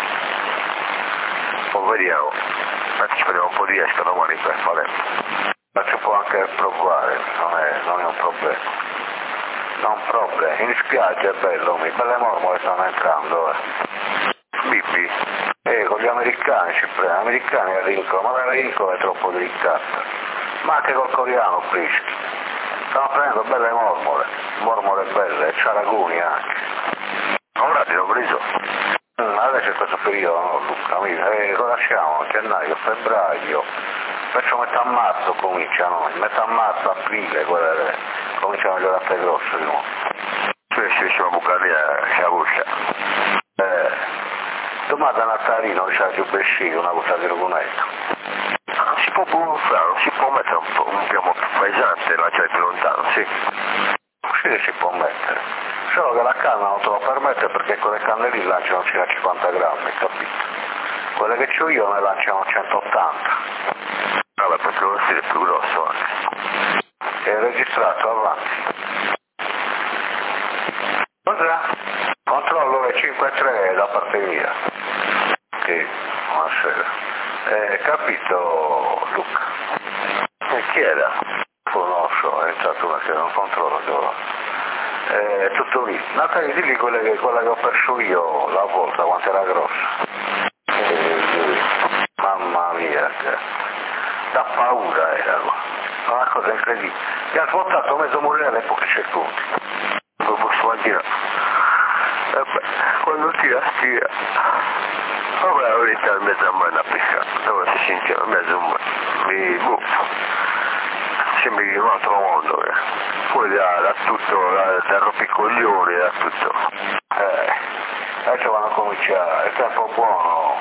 Poi vediamo, ci vediamo un po' di esca domani per fare. Ma si può anche provare, non è un problema. Non un problema, in spiaggia è bello, belle mormore stanno entrando. Bibi? Con gli americani ci prendono, gli americani a Rinco, ma la Rinco è troppo delicata. Ma anche col coreano frischi. Stanno prendendo belle mormore belle, e ciaraguni anche. Ora ti ho preso. Adesso è questo periodo, Luca, cosa facciamo? Gennaio, febbraio, verso metà marzo cominciano, metà marzo, aprile, cominciano le giornate grosse di nuovo. Se riusciamo a bucare la buccia. Domani da Natalino c'è più bescino, una cosa di rogonetto. Si può gonfiare, si può mettere un piano più pesante, lanciare più lontano, sì. Sì, si può mettere. Solo che la canna non te lo permette perché quelle canne lì lanciano circa 50 grammi, capito? Quelle che ho io ne lanciano 180. Vabbè, perché lo stile è più grosso anche. È registrato avanti. Cosa? Controllo le 5-3 da parte mia. Sì, buonasera. Capito, Luca? E chi era? Conosco, è entrato una che non controllo. Tutto lì. Natalia, di lì quella che ho perso io la volta quanto era grossa. Mamma mia, da paura era. Una cosa incredibile. Mi ha svoltato mezzo morire alle poche secondi. Non posso immaginare. Quando tira. Vabbè, la verità in mezzo a me una pesca, dove si sentiva in mezzo a me. Mi buffo. Sembra che è un altro mondo, Poi da tutto, da rompicoglioni, da tutto. Adesso vanno a cominciare, è tempo buono.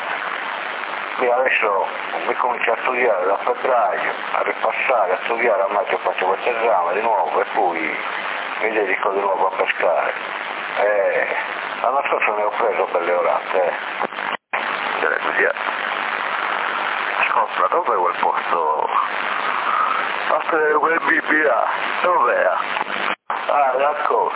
Adesso mi comincio a studiare da febbraio, a ripassare, a studiare, a maggio faccio questo esame di nuovo e poi mi dedico di nuovo a pescare. L'anno scorso ne ho preso belle orate. Così è. Scopra, dov'è quel posto? Aspetta, quel BBA, dov'è? Ah, d'accordo.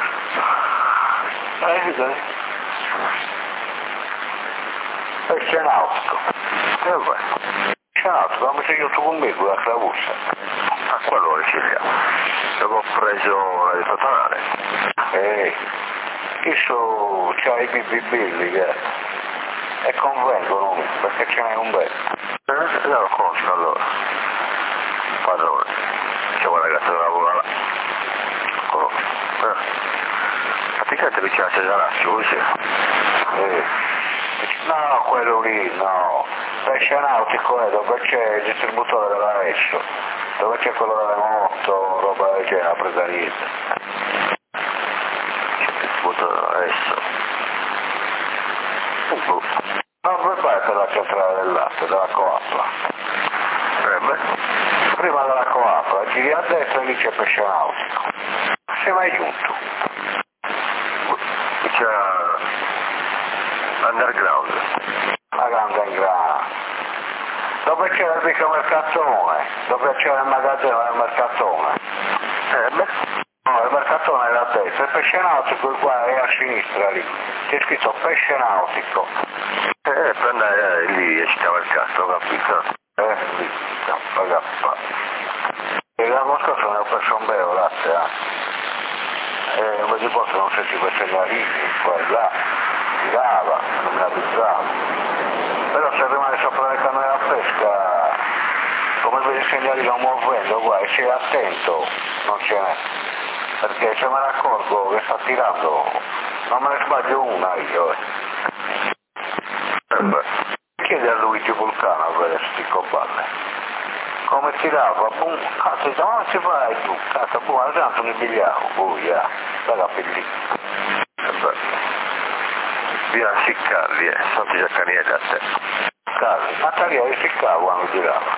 Pesce nautico. Dov'è? Pesce nautico, come sei io tu con me con la clavussa. A quello ci siamo. Dopo ho preso la totonale. Questo c'ha i bibilli e convengono perché ce n'è un bel. Non lo conosco allora. Padrone. C'è un ragazzo che lavora là. Conosco. Praticamente vicino a Cesaraccio, così. No, quello lì, no. Pesce nautico è dove c'è il distributore della Esso, dove c'è quello delle moto, roba del genere, presa niente. Adesso. No, poi fai per la centrale del latte, della Coapla. Prima della Coapla, giri a destra e lì c'è pesce nautico. Sei mai giunto? C'è underground. La grande ingrana. Dove c'è il mercatone? Dove c'è il magazzino del mercatone? No, il mercatone è a destra, il pesce nautico qua è a sinistra lì. C'è scritto pesce nautico. Per andare lì e ci stava il cazzo, capito? Lì, K. E l'anno scorso ne ho perso un bello latte, un po' di volte non so se quei segnalini, qua e là, girava, non mi avvisava. Però se rimane sopra le canne da pesca, come vedi i segnali lo muovendo, guarda, e sei attento, non ce n'è. Perché se me ne accorgo che sta tirando, non me ne sbaglio una io. Chiedi a Luigi Vulcano a vedere sti coballe. come tirava, boom, cazzo, dice, ma ci fai tu? Cazzo, boom, tanto mi bigliavo, poi, da capelli. Via Siccardi, Santi Giaccanielli a te. Carli, ma Talia ficcava quando tirava.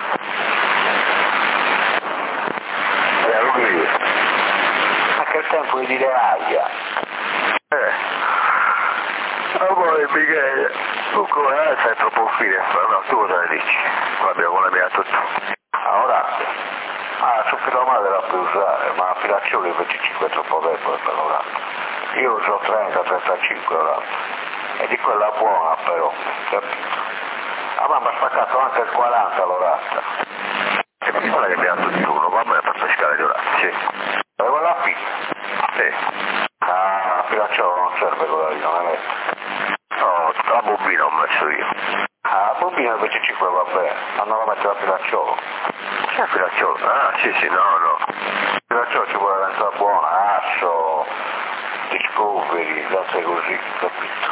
Lui. Anche il tempo di dire aia. Ma poi Michele, tu come sei troppo fine, no, tu cosa ne dici? Abbiamo collegato tutto. Ora, su Filomade la puoi usare, ma la Filaccioli 25 è troppo debole per l'orato. Io uso 30-35 orato. E di quella buona però, capito? La mamma ha spaccato anche il 40 l'orata. E mi pare che abbiamo tutto turno, mamma è per pescare di orati, sì. E quella qui? Sì. Ah, Filacciolo non serve quella lì, non è vero? No, la bobina ho messo io. Ah, la bobina 25 va bene, ma non la mette la Filacciolo. C'è Filacciolo? Ah, sì, no. Filacciolo ci vuole essere buona, Asso, Discovery, cose così, capito?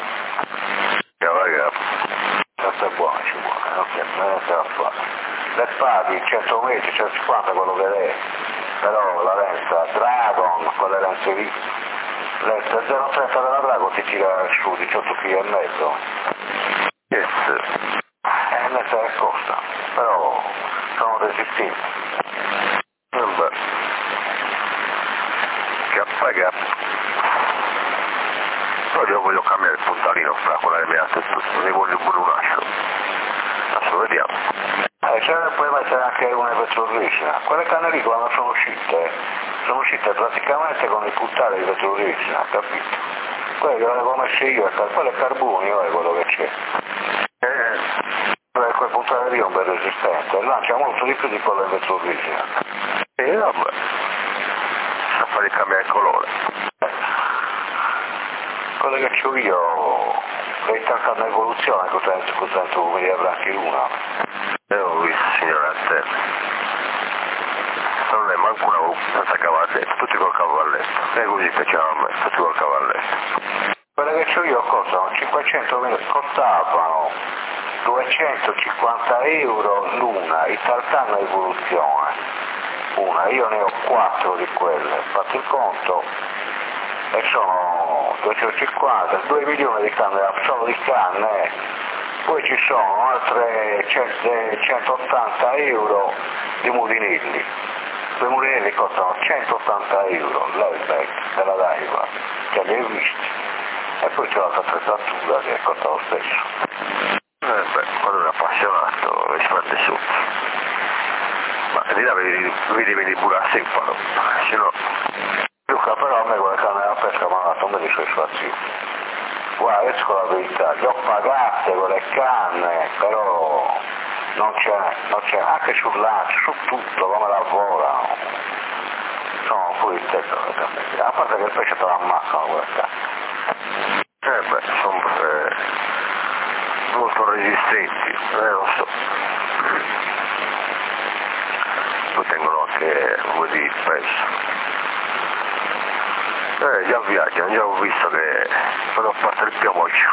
Questa è buona, ci vuole, non c'è niente da fare. Le spadi, 100 metri, 150 quello che è, però la lenza Dragon, quelle lenze lì, lenza 0,30 della Dragon ti tira su 18 kg e mezzo. Yes. Lenza che costa, però sono resistenti. Vabbè. K. Però io voglio cambiare il puntalino fra quella che mi ha detto, ne voglio pure un ascio. Adesso vediamo. Puoi mettere anche una vetroricina. Quelle canne lì quando sono uscite praticamente con il puntale di vetroricina, capito? Quelle che avevo messo io, quello è carbonio è quello che c'è. Quel puntale lì è un bel resistente, lancia molto di più di quello di vetroricina. E vabbè, a fare cambiare il colore. Quelle che c'ho io, che intanto hanno evoluzione, cos'è tu mi anche l'una. Ho visto, signora, a te. Non è manco una senza cavalletto, tutti col cavalletto. E così facciamo a me, tutti col cavalletto. Quelle che c'ho io costano 500.000, costavano 250 euro l'una, il tartano evoluzione. Una, io ne ho 4 di quelle, fate il conto, e sono 250, 2 milioni di canne, solo di canne. Poi ci sono altre 180 euro di mulinelli. Quei mulinelli costano 180 euro, l'airbag della Daiwa, che li hai visti. E poi c'è l'altra attrezzatura che costa lo stesso. Quando è un appassionato, si mette sotto. Ma lì vedi venire pure a Sempano, se no... Luca, però a me quella canna della pesca mi ha dato un bel soddisfazione. Guarda, esco la verità, le ho pagate quelle canne, però non c'è, anche sul lancio, su tutto, come lavorano. Sono fuori il tetto le canne, a parte che il pesce te lo ammaccano quelle canne. Sono molto resistenti, lo so. Poi tengono anche, come dire, il pesce. Già viaggiano, già ho visto che quando parte il piomoccio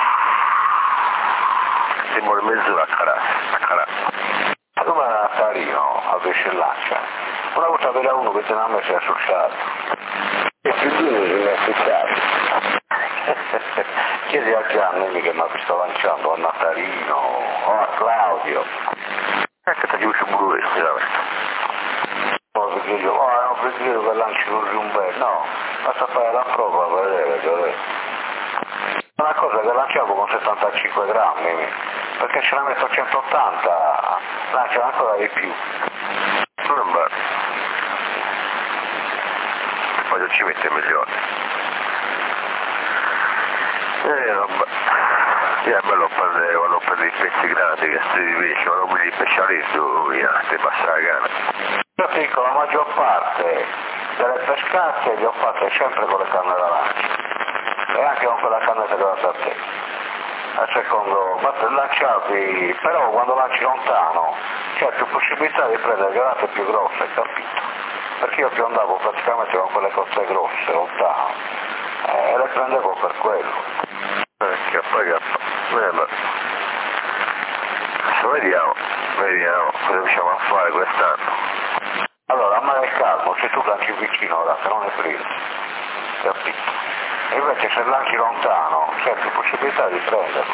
si muore mezz'ora a carà. Ma come era a Tarino a pesce in lancia? Una volta c'era uno che se ne ha messo associato. E più di uno si è associato. Chiedi a Gianni che mi ha visto lanciando a Natalino o a Claudio. Che ti chiuso pure questo, non vedo che lanci così un bel, no, basta fare la prova per vedere. Una cosa che lanciavo con 75 grammi, perché ce la metto a 180, lancia ancora di più. Vabbè. Poi ci mette milioni. Vabbè. È bello quando prendi i pezzi grandi che si pesce, quando prendi il pescialetto, via, ti passa la gana. Io ti dico, la maggior parte delle pescate le ho fatte sempre con le canne da lancio e anche con quella canna che dava a te. A secondo, lanciavi, però quando lanci lontano c'è più possibilità di prendere grate più grosse, capito? Perché io più andavo praticamente con quelle coste grosse, lontano, e le prendevo per quello. Che poi adesso vediamo. Vediamo cosa riusciamo a fare quest'anno. Allora, a mare calmo, se tu lanci vicino ora, se non è freddo, capito? E invece se lanci lontano, c'è più possibilità di prenderlo.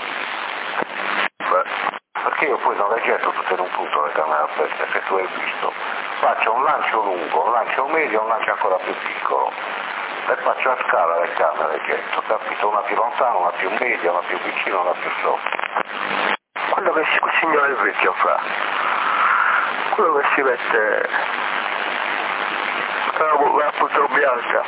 Perché io poi non le getto tutte in un punto le camere aperte, se tu hai visto. Faccio un lancio lungo, un lancio medio, un lancio ancora più piccolo. Le faccio a scala le camere getto, capito? Una più lontana, una più media, una più vicina, una più sopra. Quello che il signore vecchio fa, quello che si mette la punta bianca,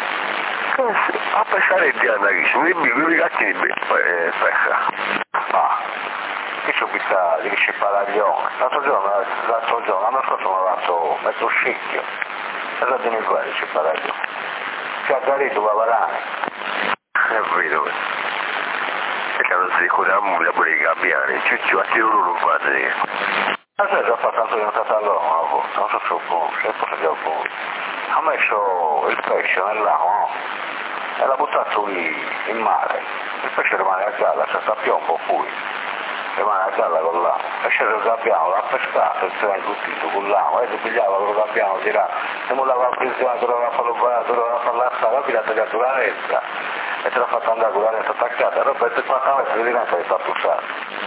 a pescare il diana i gatti di pesca. Io ci ho visto di Ciparaglione, l'altro giorno, l'anno scorso mi ha dato mezzo scicchio, e da di qua di Ciparaglione. Ci ha garito Bavarani. È vero, e che non si ricordiamo pure i gabbiani, ci va tiro non fa dire. Ma sai, già fatto in Catalogno, non so se lo conosce, forse già lo conosce. Ha messo il pesce nell'acqua, no? E l'ha buttato lì in mare. Il pesce rimane a galla, c'è sta piombo poi. Rimane a galla con l'amo. E c'era il gabbiano, l'ha pescato, il treno tutto con l'amo, e si pigliava con il gabbiano, dirà, se non l'aveva preso, doveva farlo alzare, poi l'ha tagliato la retta, e te l'ha fatto andare con la retta attaccata, e dopo per 4 metri diventa di fatto usato.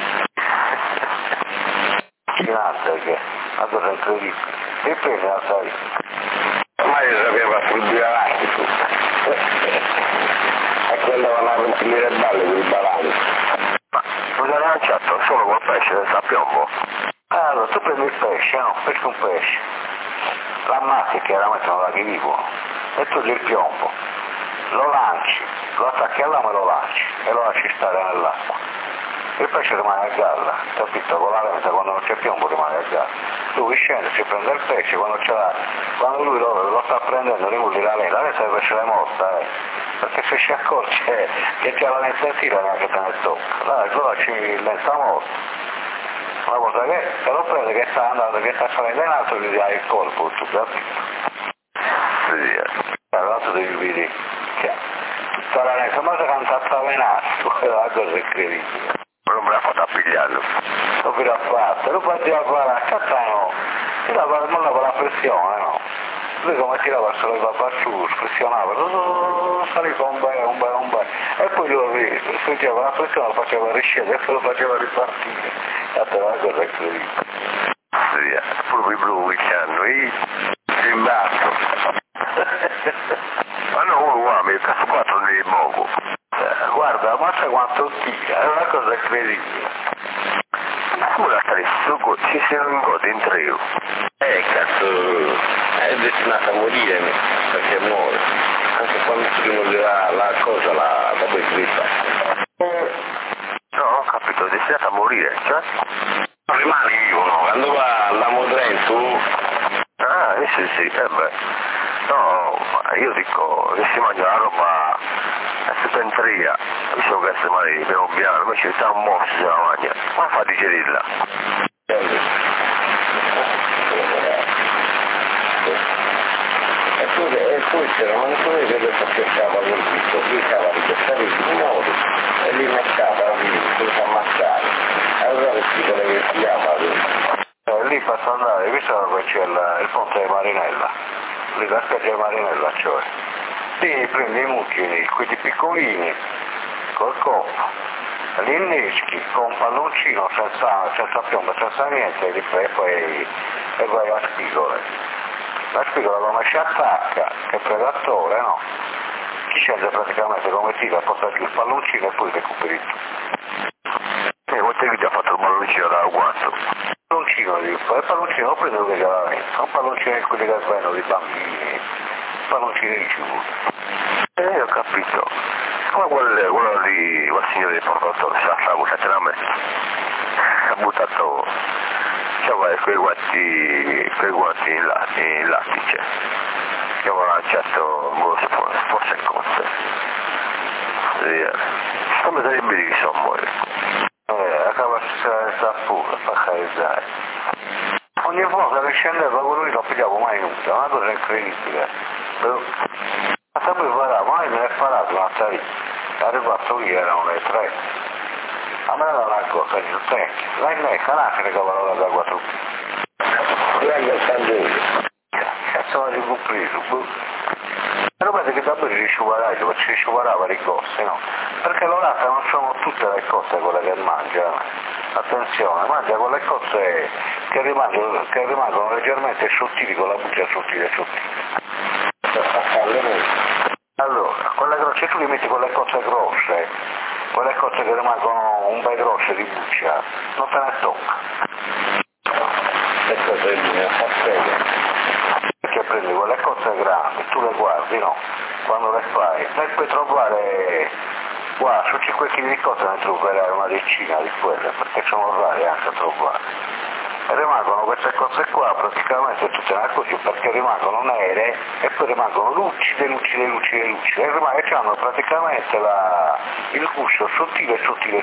Che una cosa incredibile. E poi la sai. Ma io sapeva subire avanti tu. E quello vanno a rompere le balle con i balani. Ma non l'ha lanciato solo col pesce senza piombo. Allora, tu prendi il pesce, no? Peschi un pesce. L'ammazzi chiaramente non la vivo. E togli il piombo. Lo lanci, lo attacchi all'amo e lo lanci. E lo lasci stare nell'acqua. Il pesce rimane a galla, capito? Con la lenta, quando non c'è piombo rimane a galla. Lui scende, si prende il pesce, quando ce l'ha, quando lui lo sta prendendo, rimulli la lenta del pesce è morta, perché se si accorge che c'è la lenta in tira neanche te ne tocca. Dai, lo lasci lenta morta. Una volta che se lo prende, che sta andando, che sta salendo in alto, gli dai il colpo, tu capito? Sì. Allora tu devi vedere, cioè, tutta la lenta, ma se cantata venato, quella cosa è incredibile. Non me l'ha fatto a pigliarlo. Non vi l'ha fatto, lo fatti a guardare, cazzano, tirava con la pressione, no? Lui come tirava solo il babà su, pressionava, saliva un bel, e poi lui sentiva la pressione, lo faceva riscendere, e lo faceva ripartire. E te la cosa è incredibile. Sì, proprio i blu che hanno, i imbatto. Ma no, uno uomo, il cazzo 4 di poco. Guarda, ma sai quanto tira, è una cosa incredibile. Ora stare su, ci siamo in coda in trio. Cazzo, è destinato a morire perché muore. Anche quando si rimollerà la cosa, la dopo grippa. No, ho capito, è destinato a morire, cioè? Non rimane vivo, no? Quando va alla Modrento... Ah, sì, no, ma io dico che si mangia la roba a settenteria, visto che se magari piano piano, invece sta un morso se la mangia, ma fa digerirla. E poi c'era un ancora che adesso cercava col dito, cercava di testare il modo e li mettava lì, senza ammazzare. Allora si voleva che si chiama Lì posso andare, visto che c'è il ponte di Marinella, lì la spiaggia di Marinella, cioè. Lì prendi i mucchini, quelli piccolini, col coppo, li inneschi con un palloncino senza piombo, senza niente, e poi vai a spigole. La spigola come si attacca, che è predatore, no? Chi scende praticamente come tira, porta giù il palloncino e poi recuperi tu. Quante vite ha fatto il palloncino da quanto? Il palloncino lo prendo che la vento, un palloncino di quelli che vengono di bambini, un palloncino di giù. Ho capito. Come quello di quel signore di portatore, sa cosa ce l'ha messo? Ha buttato, cioè, quei guanti in lattice, che aveva lanciato forse in cose. Come sarebbe di che sono muore? Acaba di sta pure, per carità. Ogni volta che scendeva quello lì non pigliavo mai nulla, una cosa incredibile. Ma sapevo parlare, mai me ne è parlato una salita. Arrivato lì erano le 3. A me non ha cosa di te. Lei ne canale che lavora da 4. Lei è Sandro. Cazzo l'ha ricopreso, però vede che davvero ci sciuparai, perché ci sciuparava le cose, no? Perché l'orata non sono tutte le cose quelle che mangia, attenzione, mangia quelle cose che rimangono leggermente sottili con la buccia sottile. Allora, quelle grosse tu li metti con le cose grosse, quelle cose che rimangono un bel grosse di buccia, non te ne tocca. E cosa mi fa bene? Perché prendi quelle cose grandi, tu le guardi, no? Quando le fai, ne puoi trovare, guarda, su 5 kg di cose ne troverai una decina di quelle, perché sono rare anche a trovare. E rimangono queste cose qua, praticamente tu te ne accorgi perché rimangono nere e poi rimangono lucide, e hanno praticamente il gusto sottile.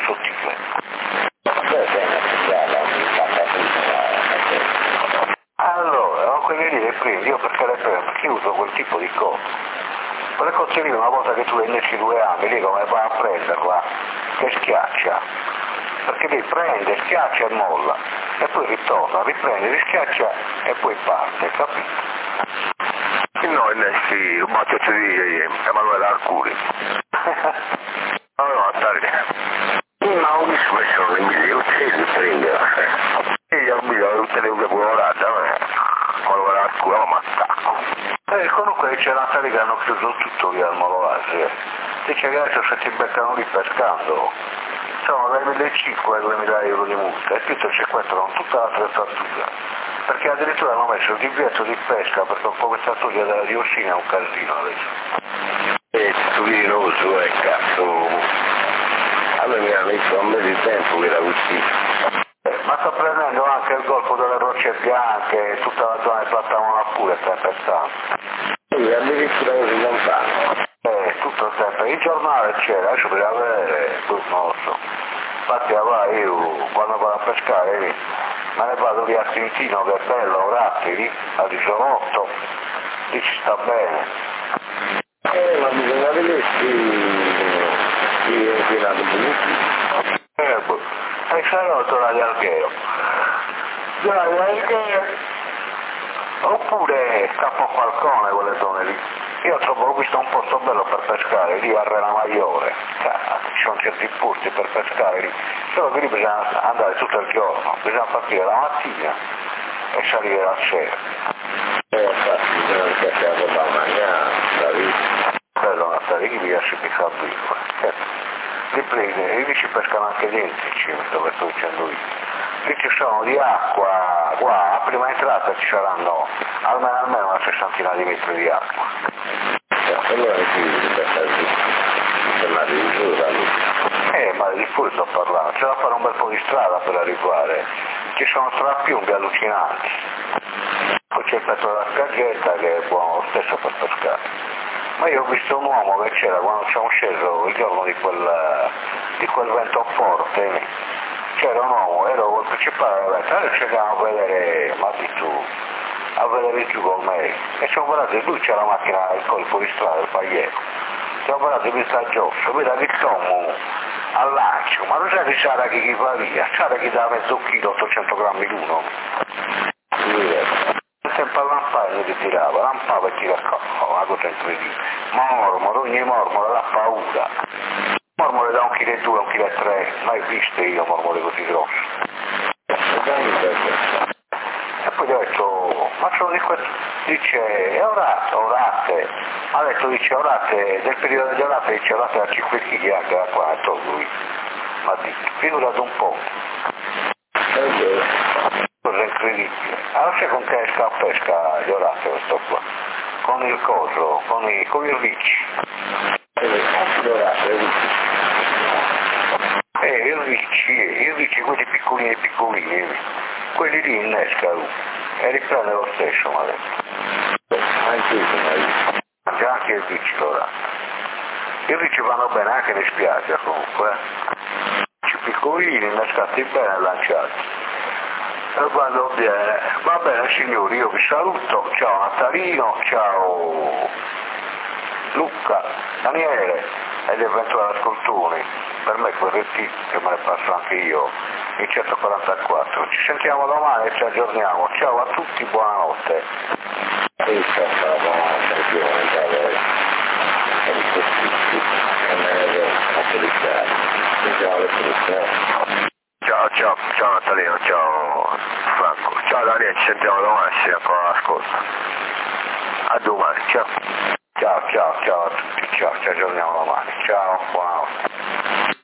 Allora, quelle lì le prendi, io perché le prendo? Perché uso quel tipo di cose. Quelle cose lì una volta che tu le innesti 2 anni, lì come vai a prenderla, che schiaccia. Perché lì prende, schiaccia e molla. E poi ritorna, riprende, rischiaccia e poi parte, capito? No, innesti un battito di Emanuele Arcuri. Allora, ma ho visto che sono in video, uccisi prendere. E io ho visto tutte le ore colorate, Emanuele Arcuri, ma attacco. Comunque c'è una serie che hanno chiuso tutto lì al Mololase. Dice che adesso se ti beccano lì pescando, sono dai 1.500 ai 2.000 euro di multa e più te sequestrano tutta l'attrezzatura. Perché addirittura hanno messo il divieto di pesca perché un po' questa storia della diossina è un casino adesso. E studioso, cazzo. Allora mi ha messo un mese di tempo che era uscito. Ma sta prendendo anche il golfo delle rocce bianche, tutta la zona di Plattamona pure sta pensando. Sì, addirittura così lontano. Tutto sempre. Il giornale c'era, adesso per avere, non lo so. Infatti io quando vado a pescare lì, me ne vado lì a Trentino che è bello, Ratti lì, a 18, lì ci sta bene. Ma bisogna vedere si è inquinato benissimo. E sarò tornati al Alghero. Oppure Capo Falcone, quelle zone lì. Io trovo visto un posto bello per pescare, lì a Rena Maiore. Ci sono certi posti per pescare lì. Solo che lì bisogna andare tutto il giorno, bisogna partire la mattina e salire la sera. Infatti bisogna cercare da mangiare, da vita. Bello Natale, chi riesce a piccare li prende e lì ci pescano anche dentro il cimitero, dove sto dicendo io. Lì ci sono di acqua, qua a prima entrata ci saranno almeno una sessantina di metri di acqua. Allora qui tornare in giù da lì. Ma di fuori sto parlando, c'è da fare un bel po' di strada per arrivare, ci sono strappiunghi allucinanti. Poi c'è il pezzo della spiaggetta che è buono lo stesso per pescare. Ma io ho visto un uomo che c'era quando siamo sceso il giorno di quel vento forte, c'era un uomo, ero col principale della vetta, e cercavamo a vedere, ma di tu, a vedere giù con me, e siamo guardati, lui c'è la macchina, il colpo di strada, il paglietto, siamo guardati vista a Giotto, vedi che tomo al lancio, ma non sai che c'era chi va via, c'era chi da mezzo chilo, 800 grammi l'uno. Sempre a lampare che tirava, lampava e tirava, una cosa incredibile. Mormoro, ogni mormoro dà paura. Mormore da 1,2 kg, 1,3 kg, mai viste io mormore così grossi. E poi ho detto, ma sono di questo, dice, è orate, ha detto, dice, orate, del periodo degli orate, dice, orate da 5 kg anche da 4 lui. Ma figurate un po'. Cosa incredibile. Allora sai con che pesca gli orate questo qua? Con il coso, con i ricci. I ricci, quelli piccolini, quelli lì innesca lui. E riprende lo stesso, ma detto. Mangia anche il ricci l'orate. I ricci vanno bene anche in spiaggia comunque. I piccolini innescati bene e lanciati. E quando viene, va bene signori, io vi saluto, ciao Natalino, ciao Luca, Daniele e gli eventuali ascoltatori. per me quel RT che me ne passo anche io, il 144. Ci sentiamo domani e ci aggiorniamo. Ciao a tutti, buonanotte. Ciao Natalino, ciao Franco, ciao Daniele, ci sentiamo domani, se ancora l'ascolto. A domani, ciao. Ciao a tutti, ciao, ci aggiorniamo domani. Ciao, buonanotte.